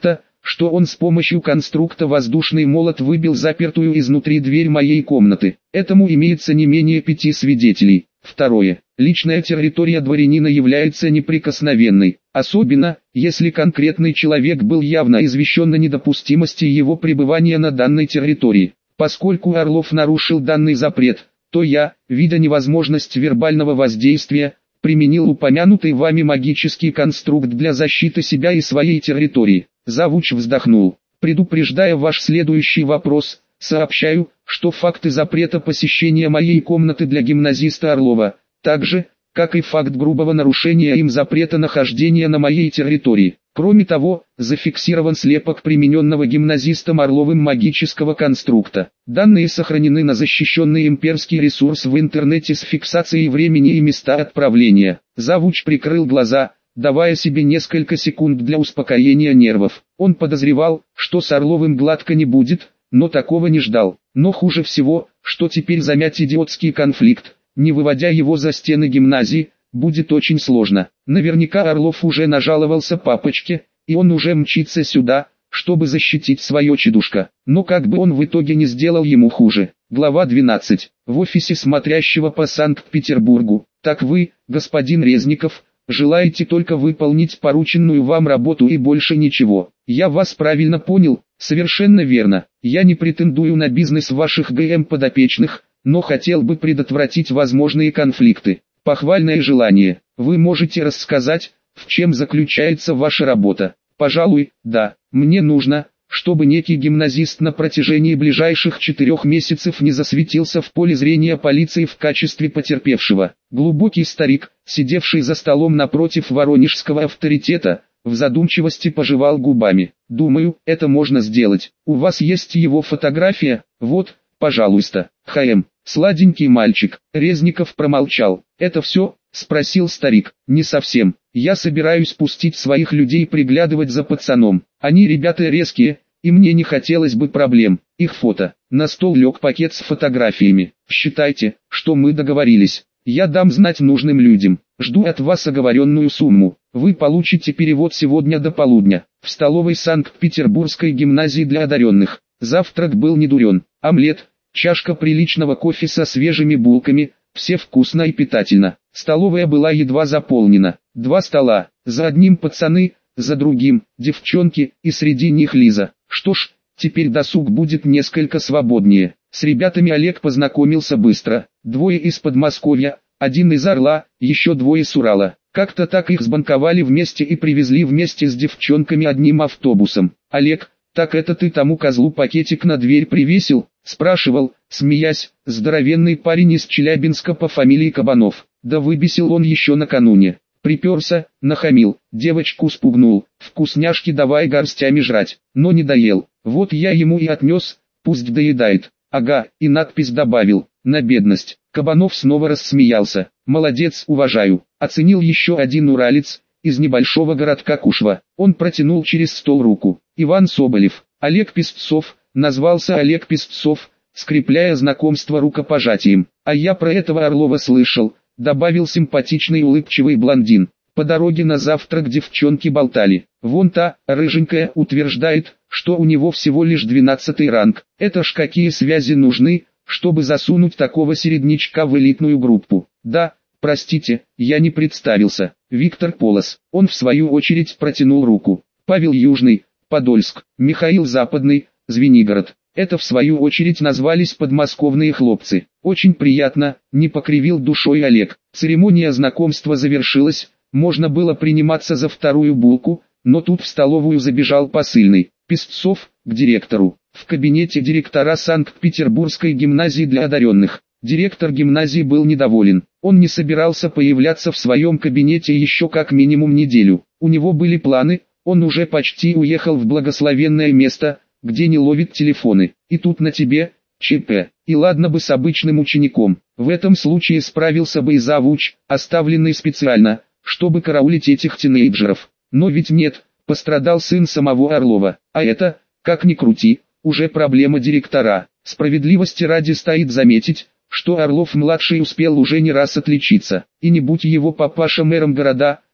что он с помощью конструкта «Воздушный молот» выбил запертую изнутри дверь моей комнаты. Этому имеется не менее 5 свидетелей. Второе. Личная территория дворянина является неприкосновенной, особенно, если конкретный человек был явно извещен о недопустимости его пребывания на данной территории. Поскольку Орлов нарушил данный запрет, то я, видя невозможность вербального воздействия, применил упомянутый вами магический конструкт для защиты себя и своей территории. Завуч вздохнул. Предупреждая ваш следующий вопрос, сообщаю, что факты запрета посещения моей комнаты для гимназиста Орлова, так же, как и факт грубого нарушения им запрета нахождения на моей территории. Кроме того, зафиксирован слепок примененного гимназистом Орловым магического конструкта. Данные сохранены на защищенный имперский ресурс в интернете с фиксацией времени и места отправления. Завуч прикрыл глаза, давая себе несколько секунд для успокоения нервов. Он подозревал, что с Орловым гладко не будет, но такого не ждал. Но хуже всего, что теперь замять идиотский конфликт, не выводя его за стены гимназии, будет очень сложно. Наверняка Орлов уже нажаловался папочке, и он уже мчится сюда, чтобы защитить свое чедушка. Но как бы он в итоге не сделал ему хуже. Глава 12. В офисе смотрящего по Санкт-Петербургу. Так вы, господин Резников, желаете только выполнить порученную вам работу и больше ничего. Я вас правильно понял, совершенно верно. Я не претендую на бизнес ваших ГМ подопечных, но хотел бы предотвратить возможные конфликты. Похвальное желание. Вы можете рассказать, в чем заключается ваша работа? Пожалуй, да. Мне нужно, чтобы некий гимназист на протяжении ближайших 4 месяцев не засветился в поле зрения полиции в качестве потерпевшего. Глубокий старик, сидевший за столом напротив воронежского авторитета, в задумчивости пожевал губами. Думаю, это можно сделать. У вас есть его фотография? Вот, пожалуйста. ХМ. Сладенький мальчик. Резников промолчал. «Это все?» – спросил старик. «Не совсем. Я собираюсь пустить своих людей приглядывать за пацаном. Они ребята резкие, и мне не хотелось бы проблем. Их фото». На стол лег пакет с фотографиями. «Считайте, что мы договорились. Я дам знать нужным людям. Жду от вас оговоренную сумму. Вы получите перевод сегодня до полудня. В столовой Санкт-Петербургской гимназии для одаренных. Завтрак был не дурен. Омлет, чашка приличного кофе со свежими булками, все вкусно и питательно. Столовая была едва заполнена. 2 стола, за одним пацаны, за другим девчонки, и среди них Лиза. Что ж, теперь досуг будет несколько свободнее. С ребятами Олег познакомился быстро. 2 из Подмосковья, 1 из Орла, еще 2 с Урала. Как-то так их сбанковали вместе и привезли вместе с девчонками одним автобусом. «Олег, так это ты тому козлу пакетик на дверь привесил?» – спрашивал, смеясь, здоровенный парень из Челябинска по фамилии Кабанов. Да выбесил он еще накануне. Приперся, нахамил, девочку спугнул, вкусняшки давай горстями жрать, но не доел. Вот я ему и отнес, пусть доедает. Ага, и надпись добавил, на бедность. Кабанов снова рассмеялся. Молодец, уважаю. Оценил еще один уралец, из небольшого городка Кушва. Он протянул через стол руку. Иван Соболев. Олег Песцов, назвался Олег Песцов, скрепляя знакомство рукопожатием. А я про этого Орлова слышал, добавил симпатичный улыбчивый блондин. По дороге на завтрак девчонки болтали. Вон та, рыженькая, утверждает, что у него всего лишь 12-й ранг. Это ж какие связи нужны, чтобы засунуть такого середнячка в элитную группу. Да, простите, я не представился. Виктор Полос. Он в свою очередь протянул руку. Павел Южный, Подольск. Михаил Западный, Звенигород. Это в свою очередь назвались подмосковные хлопцы. Очень приятно, не покривил душой Олег. Церемония знакомства завершилась, можно было приниматься за вторую булку, но тут в столовую забежал посыльный. Песцов, к директору. В кабинете директора Санкт-Петербургской гимназии для одаренных. Директор гимназии был недоволен. Он не собирался появляться в своем кабинете еще как минимум неделю. У него были планы, он уже почти уехал в благословенное место, где не ловит телефоны. И тут на тебе, ЧП. И ладно бы с обычным учеником. В этом случае справился бы и завуч, оставленный специально, чтобы караулить этих тинейджеров. Но ведь нет, пострадал сын самого Орлова. А это, как ни крути, уже проблема директора. Справедливости ради стоит заметить, что Орлов-младший успел уже не раз отличиться. И не будь его папаша мэром города,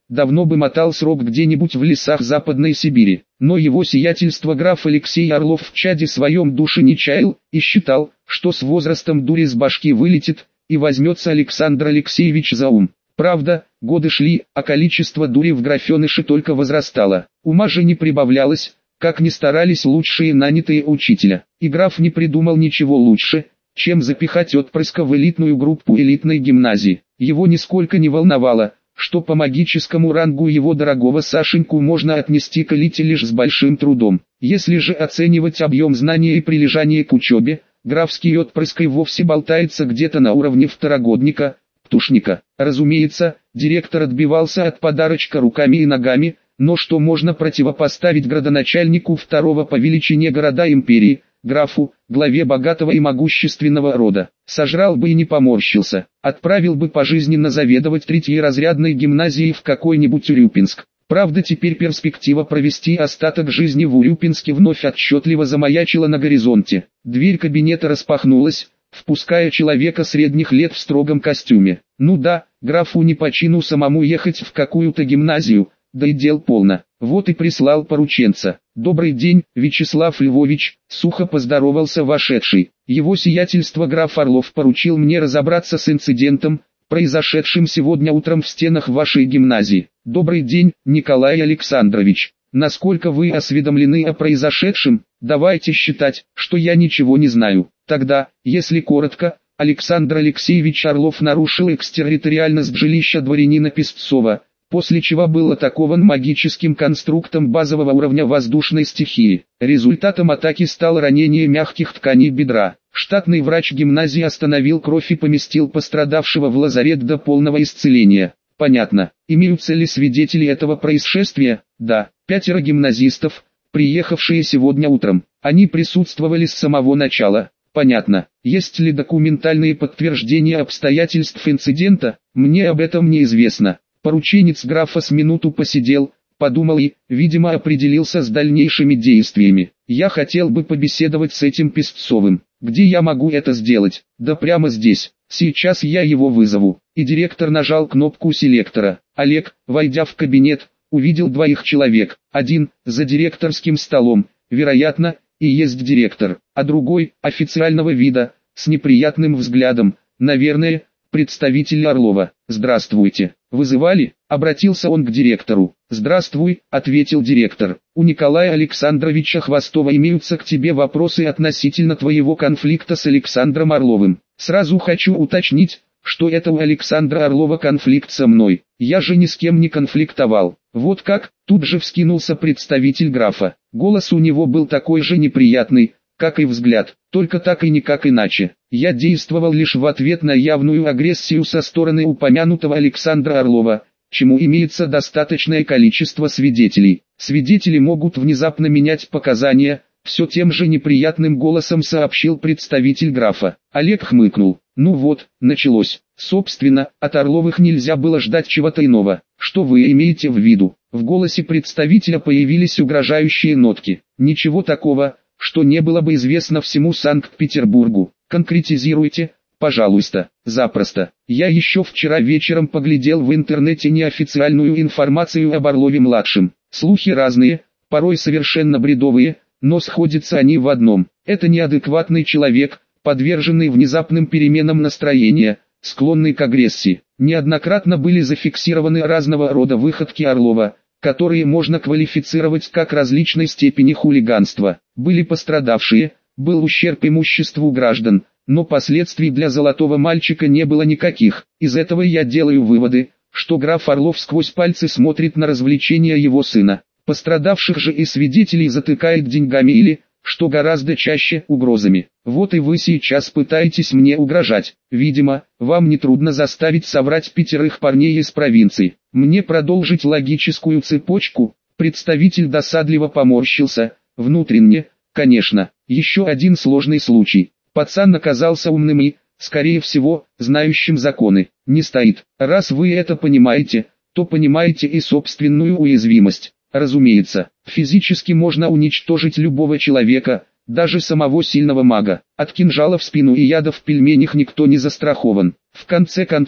давно бы мотал срок где-нибудь в лесах Западной Сибири. Но его сиятельство граф Алексей Орлов в чаде своем души не чаял и считал, что с возрастом дурь из башки вылетит, и возьмется Александр Алексеевич за ум. Правда, годы шли, а количество дури в графеныше только возрастало. Ума же не прибавлялось, как ни старались лучшие нанятые учителя. И граф не придумал ничего лучше, чем запихать отпрыска в элитную группу элитной гимназии. Его нисколько не волновало, что по магическому рангу его дорогого Сашеньку можно отнести к элите лишь с большим трудом. Если же оценивать объем знания и прилежания к учебе, графский отпрыск и вовсе болтается где-то на уровне второгодника, птушника. Разумеется, директор отбивался от подарочка руками и ногами, но что можно противопоставить градоначальнику второго по величине города империи, графу, главе богатого и могущественного рода? Сожрал бы и не поморщился, отправил бы пожизненно заведовать третьеразрядной гимназией в какой-нибудь Урюпинск. Правда, теперь перспектива провести остаток жизни в Урюпинске вновь отчетливо замаячила на горизонте. Дверь кабинета распахнулась, впуская человека средних лет в строгом костюме. Ну да, графу не по чину самому ехать в какую-то гимназию, да и дел полно. Вот и прислал порученца. «Добрый день, Вячеслав Львович», — сухо поздоровался вошедший. «Его сиятельство граф Орлов поручил мне разобраться с инцидентом, произошедшим сегодня утром в стенах вашей гимназии». «Добрый день, Николай Александрович. Насколько вы осведомлены о произошедшем? Давайте считать, что я ничего не знаю. Тогда, если коротко, Александр Алексеевич Орлов нарушил экстерриториальность жилища дворянина Песцова, после чего был атакован магическим конструктом базового уровня воздушной стихии. Результатом атаки стало ранение мягких тканей бедра. Штатный врач гимназии остановил кровь и поместил пострадавшего в лазарет до полного исцеления. Понятно. Имеются ли свидетели этого происшествия? Да, 5 гимназистов, приехавшие сегодня утром. Они присутствовали с самого начала. Понятно. Есть ли документальные подтверждения обстоятельств инцидента? Мне об этом неизвестно. Порученец графа с минуту посидел, подумал и, видимо, определился с дальнейшими действиями. Я хотел бы побеседовать с этим Песцовым. Где я могу это сделать? Да прямо здесь. Сейчас я его вызову. И директор нажал кнопку селектора. Олег, войдя в кабинет, увидел 2 человек. Один, за директорским столом, вероятно, и есть директор, а другой, официального вида, с неприятным взглядом, наверное, представитель Орлова. «Здравствуйте. Вызывали?» — обратился он к директору. «Здравствуй», — ответил директор. «У Николая Александровича Хвостова имеются к тебе вопросы относительно твоего конфликта с Александром Орловым. Сразу хочу уточнить, что это у Александра Орлова конфликт со мной. Я же ни с кем не конфликтовал». «Вот как?» — тут же вскинулся представитель графа. Голос у него был такой же неприятный, как и взгляд, только так и никак иначе. «Я действовал лишь в ответ на явную агрессию со стороны упомянутого Александра Орлова, чему имеется достаточное количество свидетелей. Свидетели могут внезапно менять показания», — все тем же неприятным голосом сообщил представитель графа. Олег хмыкнул. «Ну вот, началось. Собственно, от Орловых нельзя было ждать чего-то иного. Что вы имеете в виду?» В голосе представителя появились угрожающие нотки. «Ничего такого, что не было бы известно всему Санкт-Петербургу. Конкретизируйте, пожалуйста». «Запросто. Я еще вчера вечером поглядел в интернете неофициальную информацию об Орлове-младшем. Слухи разные, порой совершенно бредовые, но сходятся они в одном. Это неадекватный человек, подверженный внезапным переменам настроения, склонный к агрессии. Неоднократно были зафиксированы разного рода выходки Орлова, которые можно квалифицировать как различной степени хулиганства. Были пострадавшие, был ущерб имуществу граждан, но последствий для золотого мальчика не было никаких. Из этого я делаю выводы, что граф Орлов сквозь пальцы смотрит на развлечения его сына. Пострадавших же и свидетелей затыкает деньгами или, что гораздо чаще, угрозами. Вот и вы сейчас пытаетесь мне угрожать. Видимо, вам нетрудно заставить соврать 5 парней из провинции. Мне продолжить логическую цепочку?» Представитель досадливо поморщился. «Внутренне, конечно. Еще один сложный случай. Пацан оказался умным и, скорее всего, знающим законы. Не стоит. Раз вы это понимаете, то понимаете и собственную уязвимость. Разумеется, физически можно уничтожить любого человека, даже самого сильного мага. От кинжала в спину и яда в пельменях никто не застрахован. В конце концов,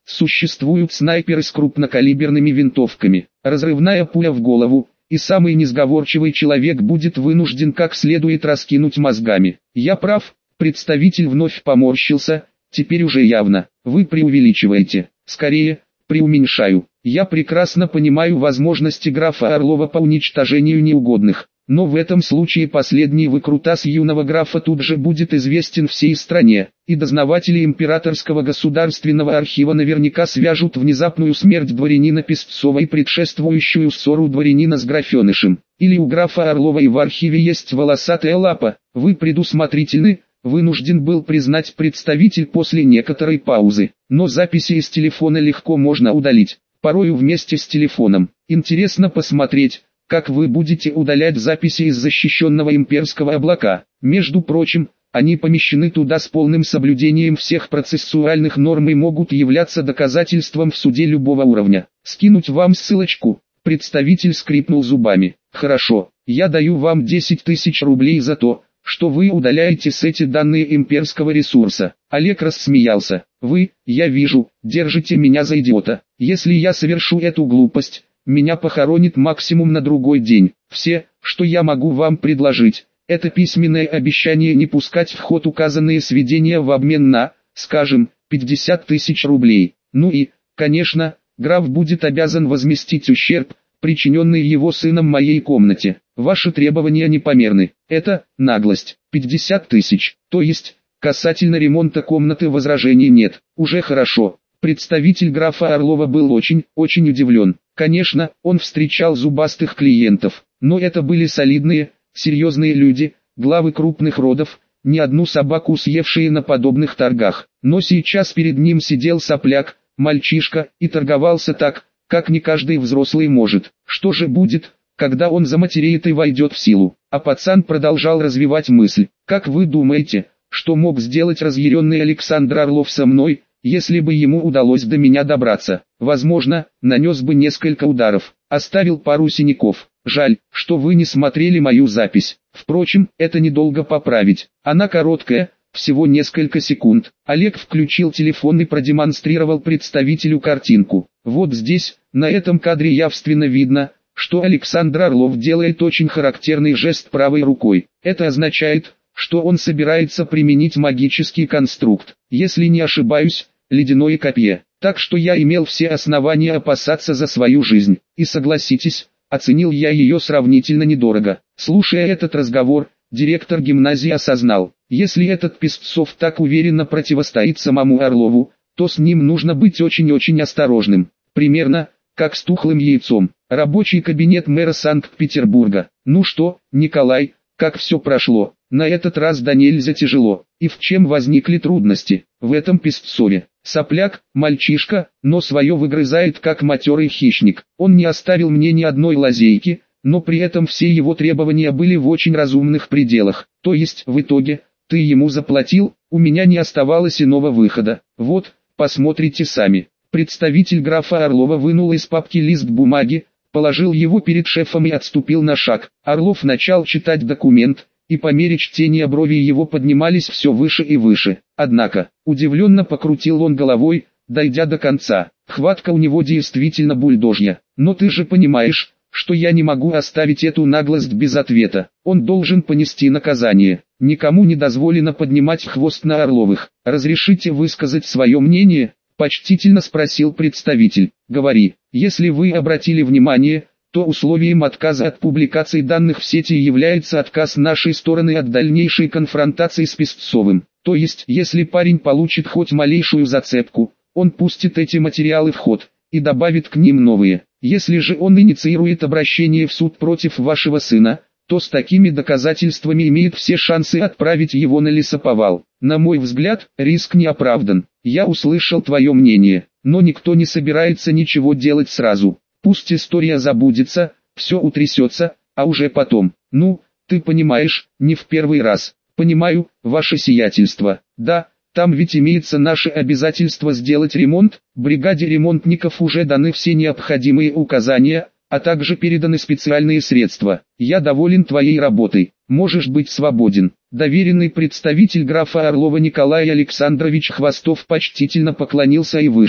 существуют снайперы с крупнокалиберными винтовками. Разрывная пуля в голову, и самый несговорчивый человек будет вынужден как следует раскинуть мозгами. Я прав? Представитель вновь поморщился. Теперь уже явно. Вы преувеличиваете. Скорее, преуменьшаю. Я прекрасно понимаю возможности графа Орлова по уничтожению неугодных. Но в этом случае последний выкрутас юного графа тут же будет известен всей стране, и дознаватели Императорского государственного архива наверняка свяжут внезапную смерть дворянина Песцова и предшествующую ссору дворянина с графенышем. Или у графа Орлова и в архиве есть волосатая лапа. Вы предусмотрительны, вынужден был признать представитель после некоторой паузы. Но записи из телефона легко можно удалить, порою вместе с телефоном. Интересно посмотреть, как вы будете удалять записи из защищенного имперского облака. Между прочим, они помещены туда с полным соблюдением всех процессуальных норм и могут являться доказательством в суде любого уровня. Скинуть вам ссылочку? Представитель скрипнул зубами. Хорошо, я даю вам 10 тысяч рублей за то, что вы удаляете с эти данные имперского ресурса. Олег рассмеялся. Вы, я вижу, держите меня за идиота. Если я совершу эту глупость, меня похоронит максимум на другой день. Все, что я могу вам предложить, это письменное обещание не пускать в ход указанные сведения в обмен на, скажем, 50 тысяч рублей. Ну и, конечно, граф будет обязан возместить ущерб, причиненный его сыном моей комнате. Ваши требования непомерны. Это наглость. 50 тысяч. То есть, касательно ремонта комнаты возражений нет. Уже хорошо. Представитель графа Орлова был очень удивлен. Конечно, он встречал зубастых клиентов, но это были солидные, серьезные люди, главы крупных родов, ни одну собаку съевшие на подобных торгах. Но сейчас перед ним сидел сопляк, мальчишка, и торговался так, как не каждый взрослый может. Что же будет, когда он заматереет и войдет в силу? А пацан продолжал развивать мысль. Как вы думаете, что мог сделать разъяренный Александр Орлов со мной, если бы ему удалось до меня добраться? Возможно, нанес бы несколько ударов, оставил пару синяков. Жаль, что вы не смотрели мою запись. Впрочем, это недолго поправить. Она короткая, всего несколько секунд. Олег включил телефон и продемонстрировал представителю картинку. Вот здесь, на этом кадре явственно видно, что Александр Орлов делает очень характерный жест правой рукой. Это означает, что он собирается применить магический конструкт. Если не ошибаюсь, ледяное копье. Так что я имел все основания опасаться за свою жизнь. И согласитесь, оценил я ее сравнительно недорого. Слушая этот разговор, директор гимназии осознал, если этот Песцов так уверенно противостоит самому Орлову, то с ним нужно быть очень осторожным. Примерно, как с тухлым яйцом. Рабочий кабинет мэра Санкт-Петербурга. Ну что, Николай, как все прошло? На этот раз да нельзя тяжело. И в чем возникли трудности? В этом Песцове. Сопляк, мальчишка, но свое выгрызает как матерый хищник. Он не оставил мне ни одной лазейки, но при этом все его требования были в очень разумных пределах. То есть, в итоге, ты ему заплатил, у меня не оставалось иного выхода. Вот, посмотрите сами. Представитель графа Орлова вынул из папки лист бумаги, положил его перед шефом и отступил на шаг. Орлов начал читать документ, и по мере чтения брови его поднимались все выше и выше. Однако, удивленно покрутил он головой, дойдя до конца. Хватка у него действительно бульдожья. Но ты же понимаешь, что я не могу оставить эту наглость без ответа. Он должен понести наказание. Никому не дозволено поднимать хвост на Орловых. Разрешите высказать свое мнение? Почтительно спросил представитель. Говори. Если вы обратили внимание, то условием отказа от публикации данных в сети является отказ нашей стороны от дальнейшей конфронтации с Песцовым. То есть, если парень получит хоть малейшую зацепку, он пустит эти материалы в ход и добавит к ним новые. Если же он инициирует обращение в суд против вашего сына, то с такими доказательствами имеет все шансы отправить его на лесоповал. На мой взгляд, риск не оправдан. Я услышал твое мнение, но никто не собирается ничего делать сразу. Пусть история забудется, все утрясется, а уже потом. Ну, ты понимаешь, не в первый раз. Понимаю, ваше сиятельство. Да, там ведь имеется наше обязательство сделать ремонт. Бригаде ремонтников уже даны все необходимые указания, а также переданы специальные средства. Я доволен твоей работой. Можешь быть свободен. Доверенный представитель графа Орлова Николай Александрович Хвостов почтительно поклонился и вышел.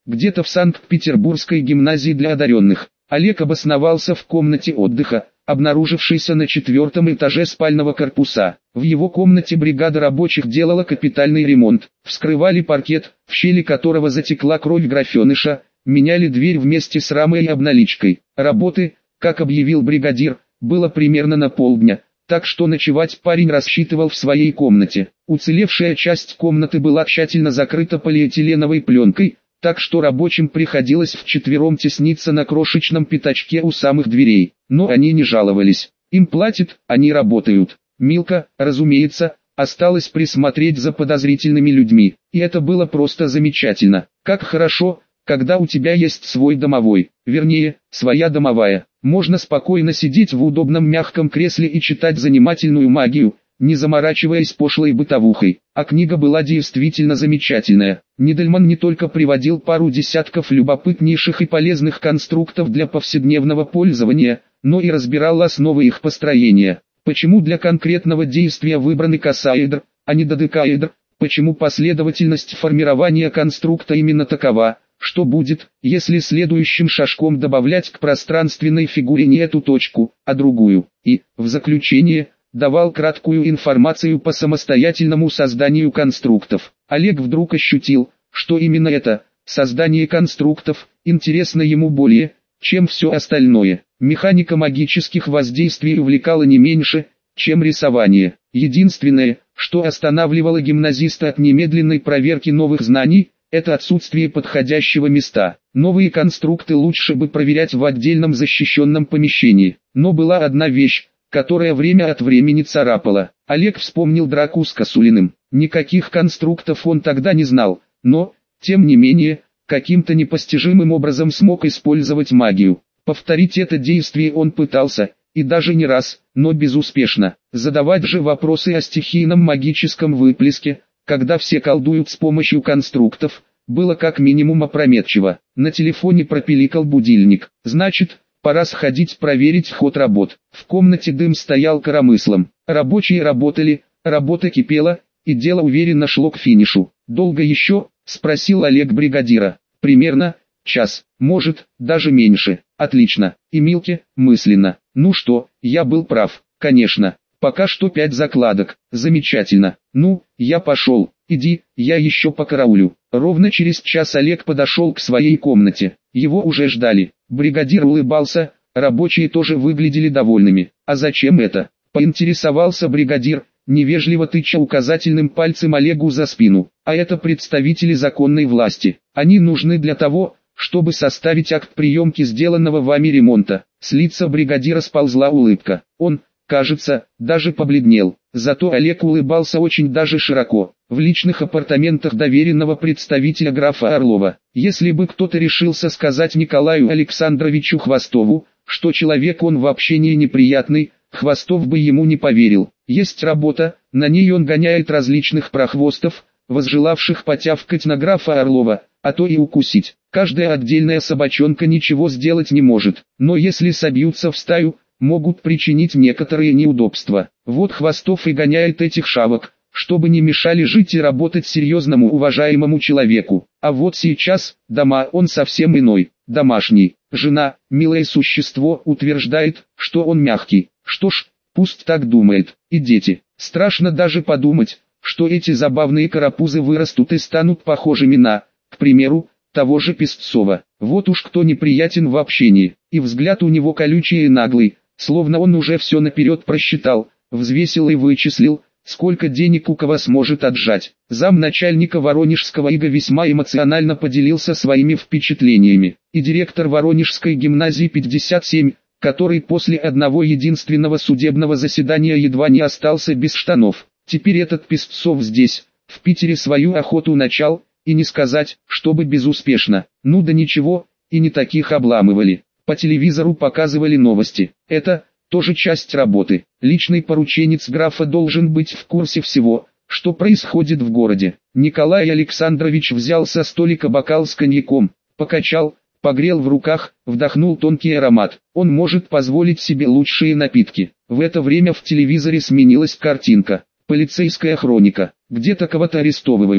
где-то в Санкт-Петербургской гимназии для одаренных. Олег обосновался в комнате отдыха, обнаружившейся на 4-м этаже спального корпуса. В его комнате бригада рабочих делала капитальный ремонт. Вскрывали паркет, в щели которого затекла кровь графеныша, меняли дверь вместе с рамой и обналичкой. Работы, как объявил бригадир, было примерно на полдня, так что ночевать парень рассчитывал в своей комнате. Уцелевшая часть комнаты была тщательно закрыта полиэтиленовой пленкой, так что рабочим приходилось вчетвером тесниться на крошечном пятачке у самых дверей. Но они не жаловались. Им платят, они работают. Милка, разумеется, осталось присмотреть за подозрительными людьми. И это было просто замечательно. Как хорошо, когда у тебя есть свой домовой, вернее, своя домовая. Можно спокойно сидеть в удобном мягком кресле и читать занимательную магию, не заморачиваясь пошлой бытовухой. А книга была действительно замечательная. Нидельман не только приводил пару десятков любопытнейших и полезных конструктов для повседневного пользования, но и разбирал основы их построения. Почему для конкретного действия выбран икосаэдр, а не додекаэдр? Почему последовательность формирования конструкта именно такова? Что будет, если следующим шажком добавлять к пространственной фигуре не эту точку, а другую? И, в заключение, давал краткую информацию по самостоятельному созданию конструктов. Олег вдруг ощутил, что именно это, создание конструктов, интересно ему более, чем все остальное. Механика магических воздействий увлекала не меньше, чем рисование. Единственное, что останавливало гимназиста от немедленной проверки новых знаний, это отсутствие подходящего места. Новые конструкты лучше бы проверять в отдельном защищенном помещении. Но была одна вещь, которая время от времени царапала. Олег вспомнил драку с Косулиным. Никаких конструктов он тогда не знал, но, тем не менее, каким-то непостижимым образом смог использовать магию. Повторить это действие он пытался, и даже не раз, но безуспешно. Задавать же вопросы о стихийном магическом выплеске, когда все колдуют с помощью конструктов, было как минимум опрометчиво. На телефоне пропиликал будильник. Значит, пора сходить проверить ход работ. В комнате дым стоял коромыслом. Рабочие работали, работа кипела, и дело уверенно шло к финишу. «Долго еще?» – спросил Олег бригадира. «Примерно час, может, даже меньше». «Отлично». И Милке, мысленно. «Ну что, я был прав, конечно. Пока что 5 закладок. Замечательно. Ну, я пошел. Иди, я еще покараулю». Ровно через час Олег подошел к своей комнате. Его уже ждали. Бригадир улыбался, рабочие тоже выглядели довольными. «А зачем это?» – поинтересовался бригадир, невежливо тыча указательным пальцем Олегу за спину. «А это представители законной власти. Они нужны для того, чтобы составить акт приемки сделанного вами ремонта». С лица бригадира сползла улыбка. Он, кажется, даже побледнел. Зато Олег улыбался очень даже широко. В личных апартаментах доверенного представителя графа Орлова. Если бы кто-то решился сказать Николаю Александровичу Хвостову, что человек он в общении неприятный, Хвостов бы ему не поверил. Есть работа, на ней он гоняет различных прохвостов, возжелавших потявкать на графа Орлова, а то и укусить. Каждая отдельная собачонка ничего сделать не может, но если собьются в стаю, могут причинить некоторые неудобства. Вот Хвостов и гоняет этих шавок, чтобы не мешали жить и работать серьезному уважаемому человеку. А вот сейчас, дома он совсем иной, домашний. Жена, милое существо, утверждает, что он мягкий. Что ж, пусть так думает. И дети. Страшно даже подумать, что эти забавные карапузы вырастут и станут похожими на, к примеру, того же Песцова. Вот уж кто неприятен в общении. И взгляд у него колючий и наглый, словно он уже все наперед просчитал, взвесил и вычислил, сколько денег у кого сможет отжать. Замначальника Воронежского ИГА весьма эмоционально поделился своими впечатлениями. И директор Воронежской гимназии 57, который после одного единственного судебного заседания едва не остался без штанов. Теперь этот Песцов здесь, в Питере, свою охоту начал, и не сказать, чтобы безуспешно. Ну да ничего, и не таких обламывали. По телевизору показывали новости. Это тоже часть работы. Личный порученец графа должен быть в курсе всего, что происходит в городе. Николай Александрович взял со столика бокал с коньяком, покачал, погрел в руках, вдохнул тонкий аромат. Он может позволить себе лучшие напитки. В это время в телевизоре сменилась картинка. Полицейская хроника. Где-то кого-то арестовывают.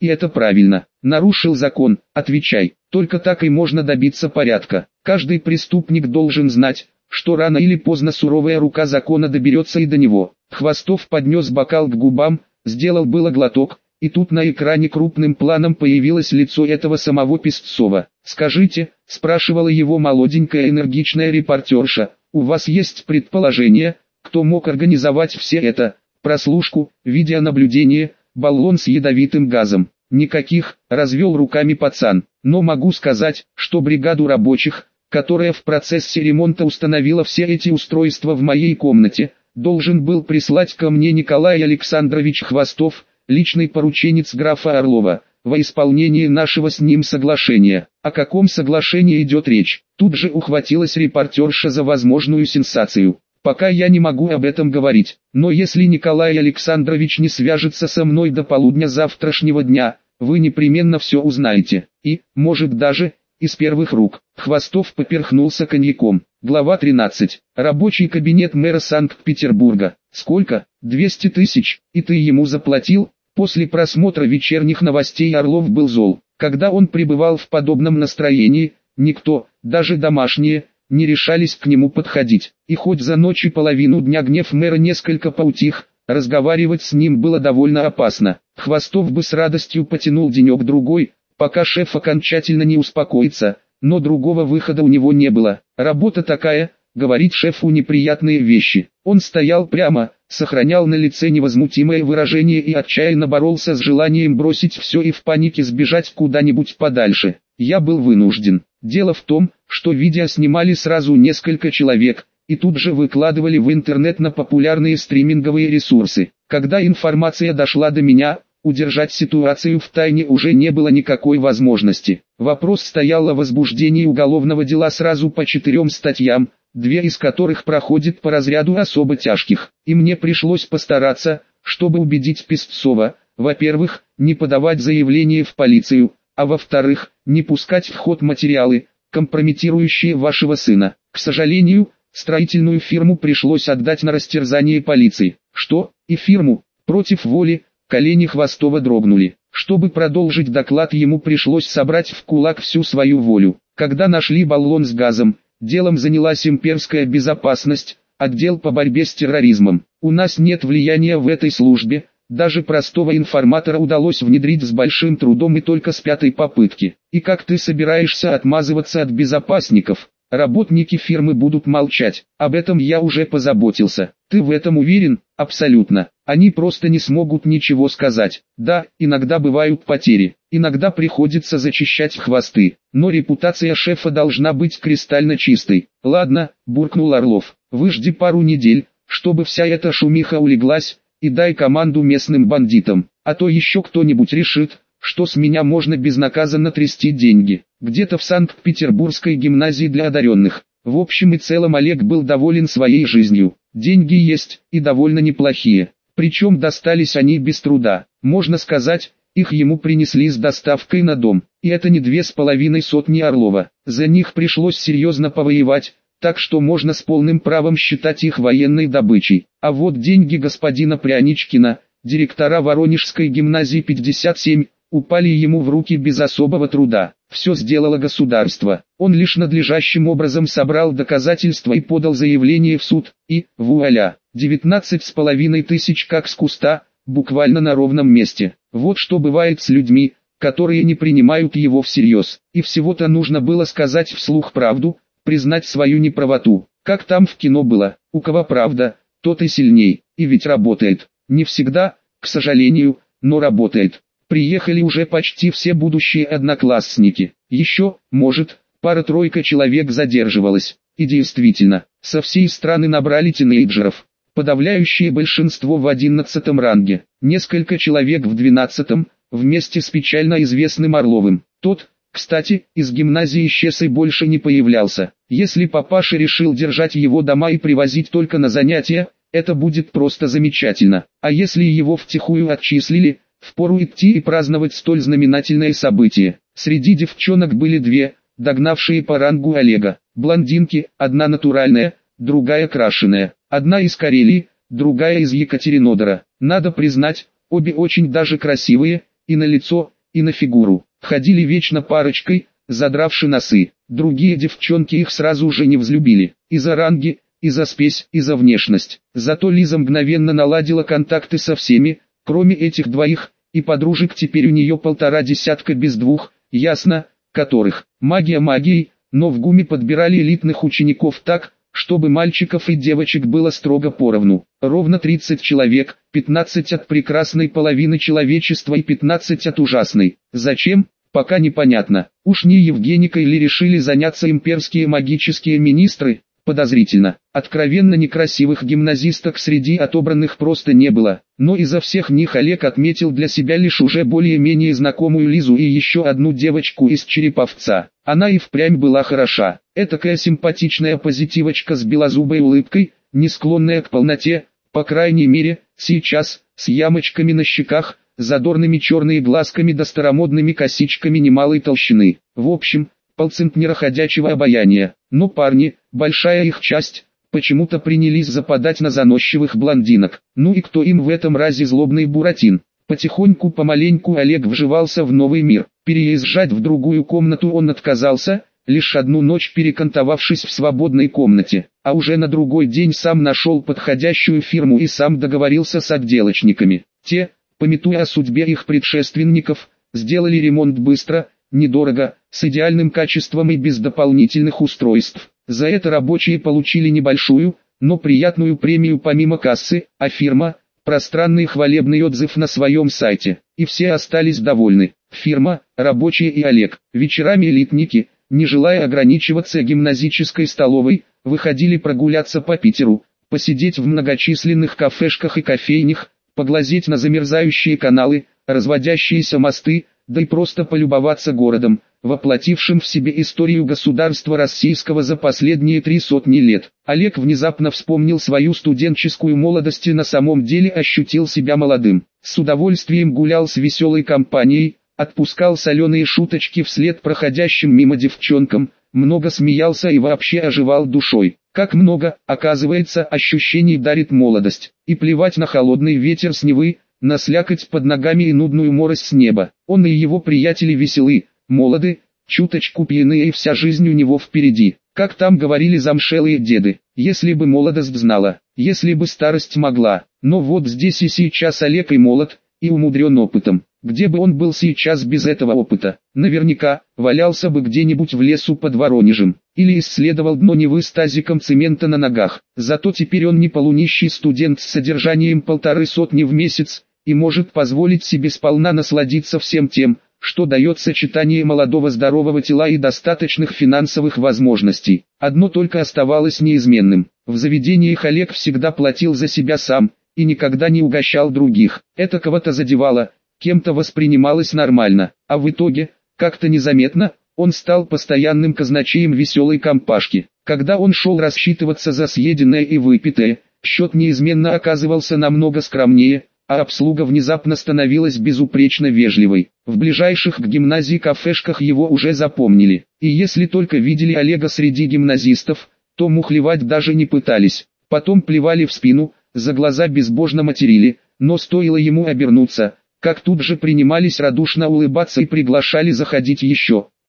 и это правильно. Нарушил закон, отвечай. Только так и можно добиться порядка. Каждый преступник должен знать, что рано или поздно суровая рука закона доберется и до него. Хвостов поднес бокал к губам, сделал было глоток, и тут на экране крупным планом появилось лицо этого самого Песцова. «Скажите», — спрашивала его молоденькая энергичная репортерша, «у вас есть предположение, кто мог организовать все это? Прослушку, видеонаблюдение, баллон с ядовитым газом?» «Никаких», — развел руками пацан, «но могу сказать, что бригаду рабочих, которая в процессе ремонта установила все эти устройства в моей комнате, должен был прислать ко мне Николай Александрович Хвостов, личный порученец графа Орлова, во исполнение нашего с ним соглашения». О каком соглашении идет речь? Тут же ухватилась репортерша за возможную сенсацию. «Пока я не могу об этом говорить, но если Николай Александрович не свяжется со мной до полудня завтрашнего дня, вы непременно все узнаете, и, может даже, из первых рук». Хвостов поперхнулся коньяком. Глава 13. Рабочий кабинет мэра Санкт-Петербурга. «Сколько? 200 тысяч, и ты ему заплатил?» После просмотра вечерних новостей Орлов был зол. Когда он пребывал в подобном настроении, никто, даже домашние, не решались к нему подходить. И хоть за ночь и половину дня гнев мэра несколько поутих, разговаривать с ним было довольно опасно. Хвостов бы с радостью потянул денек-другой, пока шеф окончательно не успокоится, но другого выхода у него не было. Работа такая, говорить шефу неприятные вещи. Он стоял прямо, сохранял на лице невозмутимое выражение и отчаянно боролся с желанием бросить все и в панике сбежать куда-нибудь подальше. «Я был вынужден. Дело в том, что видео снимали сразу несколько человек, и тут же выкладывали в интернет на популярные стриминговые ресурсы. Когда информация дошла до меня, удержать ситуацию в тайне уже не было никакой возможности. Вопрос стоял о возбуждении уголовного дела сразу по 4 статьям, 2 из которых проходят по разряду особо тяжких. И мне пришлось постараться, чтобы убедить Песцова, во-первых, не подавать заявление в полицию, а во-вторых, не пускать в ход материалы, компрометирующие вашего сына. К сожалению, строительную фирму пришлось отдать на растерзание полиции». «Что? И фирму?» Против воли, колени Хвостова дрогнули. Чтобы продолжить доклад, ему пришлось собрать в кулак всю свою волю. Когда нашли баллон с газом, делом занялась имперская безопасность, отдел по борьбе с терроризмом. У нас нет влияния в этой службе, даже простого информатора удалось внедрить с большим трудом и только с 5-й попытки. И как ты собираешься отмазываться от безопасников? Работники фирмы будут молчать. Об этом я уже позаботился. Ты в этом уверен? Абсолютно. Они просто не смогут ничего сказать. Да, иногда бывают потери. Иногда приходится зачищать хвосты. Но репутация шефа должна быть кристально чистой. Ладно, буркнул Орлов. Выжди пару недель, чтобы вся эта шумиха улеглась, и дай команду местным бандитам. А то еще кто-нибудь решит, что с меня можно безнаказанно трясти деньги. Где-то в Санкт-Петербургской гимназии для одаренных. В общем и целом Олег был доволен своей жизнью. Деньги есть, и довольно неплохие. Причем достались они без труда. Можно сказать, их ему принесли с доставкой на дом. И это не 2,5 Орлова. За них пришлось серьезно повоевать, так что можно с полным правом считать их военной добычей. А вот деньги господина Пряничкина, директора Воронежской гимназии 57, упали ему в руки без особого труда. Все сделало государство. Он лишь надлежащим образом собрал доказательства и подал заявление в суд, и, вуаля, 19,5 тысяч как с куста, буквально на ровном месте. Вот что бывает с людьми, которые не принимают его всерьез. И всего-то нужно было сказать вслух правду, признать свою неправоту. Как там в кино было, у кого правда, тот и сильней. И ведь работает. Не всегда, к сожалению, но работает. Приехали уже почти все будущие одноклассники. Еще, может, пара-тройка человек задерживалась. И действительно, со всей страны набрали тинейджеров. Подавляющее большинство в 11-м ранге. Несколько человек в 12-м, вместе с печально известным Орловым. Тот, кстати, из гимназии исчез и больше не появлялся. Если папаша решил держать его дома и привозить только на занятия, это будет просто замечательно. А если его втихую отчислили, впору идти и праздновать столь знаменательное событие. Среди девчонок были 2, догнавшие по рангу Олега. Блондинки, одна натуральная, другая крашеная. Одна из Карелии, другая из Екатеринодара. Надо признать, обе очень даже красивые, и на лицо, и на фигуру. Ходили вечно парочкой, задравши носы. Другие девчонки их сразу же не взлюбили. И за ранги, и за спесь, и за внешность. Зато Лиза мгновенно наладила контакты со всеми, кроме этих двоих, и подружек теперь у нее 1,5 без 2, ясно, которых. Магия магией, но в ГУМе подбирали элитных учеников так, чтобы мальчиков и девочек было строго поровну. Ровно 30 человек, 15 от прекрасной половины человечества и 15 от ужасной. Зачем? Пока непонятно. Уж не Евгеникой ли решили заняться имперские магические министры? Подозрительно. Откровенно некрасивых гимназисток среди отобранных просто не было. Но изо всех них Олег отметил для себя лишь уже более-менее знакомую Лизу и еще одну девочку из Череповца. Она и впрямь была хороша. Этакая симпатичная позитивочка с белозубой улыбкой, не склонная к полноте, по крайней мере, сейчас, с ямочками на щеках, задорными черными глазками да старомодными косичками немалой толщины. В общем, полцентнера ходячего обаяния. Но парни, большая их часть, почему-то принялись западать на заносчивых блондинок. Ну и кто им в этом разе злобный Буратин? Потихоньку-помаленьку Олег вживался в новый мир. Переезжать в другую комнату он отказался, лишь одну ночь перекантовавшись в свободной комнате. А уже на другой день сам нашел подходящую фирму и сам договорился с отделочниками. Те, памятуя о судьбе их предшественников, сделали ремонт быстро, недорого, с идеальным качеством и без дополнительных устройств. За это рабочие получили небольшую, но приятную премию помимо кассы, а фирма – пространный хвалебный отзыв на своем сайте. И все остались довольны. Фирма, рабочие и Олег. Вечерами элитники, не желая ограничиваться гимназической столовой, выходили прогуляться по Питеру, посидеть в многочисленных кафешках и кофейнях, поглазеть на замерзающие каналы, разводящиеся мосты, да и просто полюбоваться городом, воплотившим в себе историю государства российского за последние 300 лет. Олег внезапно вспомнил свою студенческую молодость и на самом деле ощутил себя молодым. С удовольствием гулял с веселой компанией, отпускал соленые шуточки вслед проходящим мимо девчонкам, много смеялся и вообще оживал душой. Как много, оказывается, ощущений дарит молодость. И плевать на холодный ветер с Невы, на слякоть под ногами и нудную морось с неба. Он и его приятели веселы, молоды, чуточку пьяны и вся жизнь у него впереди. Как там говорили замшелые деды, если бы молодость знала, если бы старость могла. Но вот здесь и сейчас Олег и молод, и умудрен опытом. Где бы он был сейчас без этого опыта? Наверняка, валялся бы где-нибудь в лесу под Воронежем. Или исследовал дно Невы с тазиком цемента на ногах. Зато теперь он не полунищий студент с содержанием 150 в месяц, и может позволить себе сполна насладиться всем тем, что дает сочетание молодого здорового тела и достаточных финансовых возможностей. Одно только оставалось неизменным. В заведениях Олег всегда платил за себя сам, и никогда не угощал других. Это кого-то задевало, кем-то воспринималось нормально, а в итоге, как-то незаметно, он стал постоянным казначеем веселой компашки. Когда он шел рассчитываться за съеденное и выпитое, счет неизменно оказывался намного скромнее, а обслуга внезапно становилась безупречно вежливой. В ближайших к гимназии кафешках его уже запомнили, и если только видели Олега среди гимназистов, то мухлевать даже не пытались. Потом плевали в спину, за глаза безбожно материли, но стоило ему обернуться, как тут же принимались радушно улыбаться и приглашали заходить еще.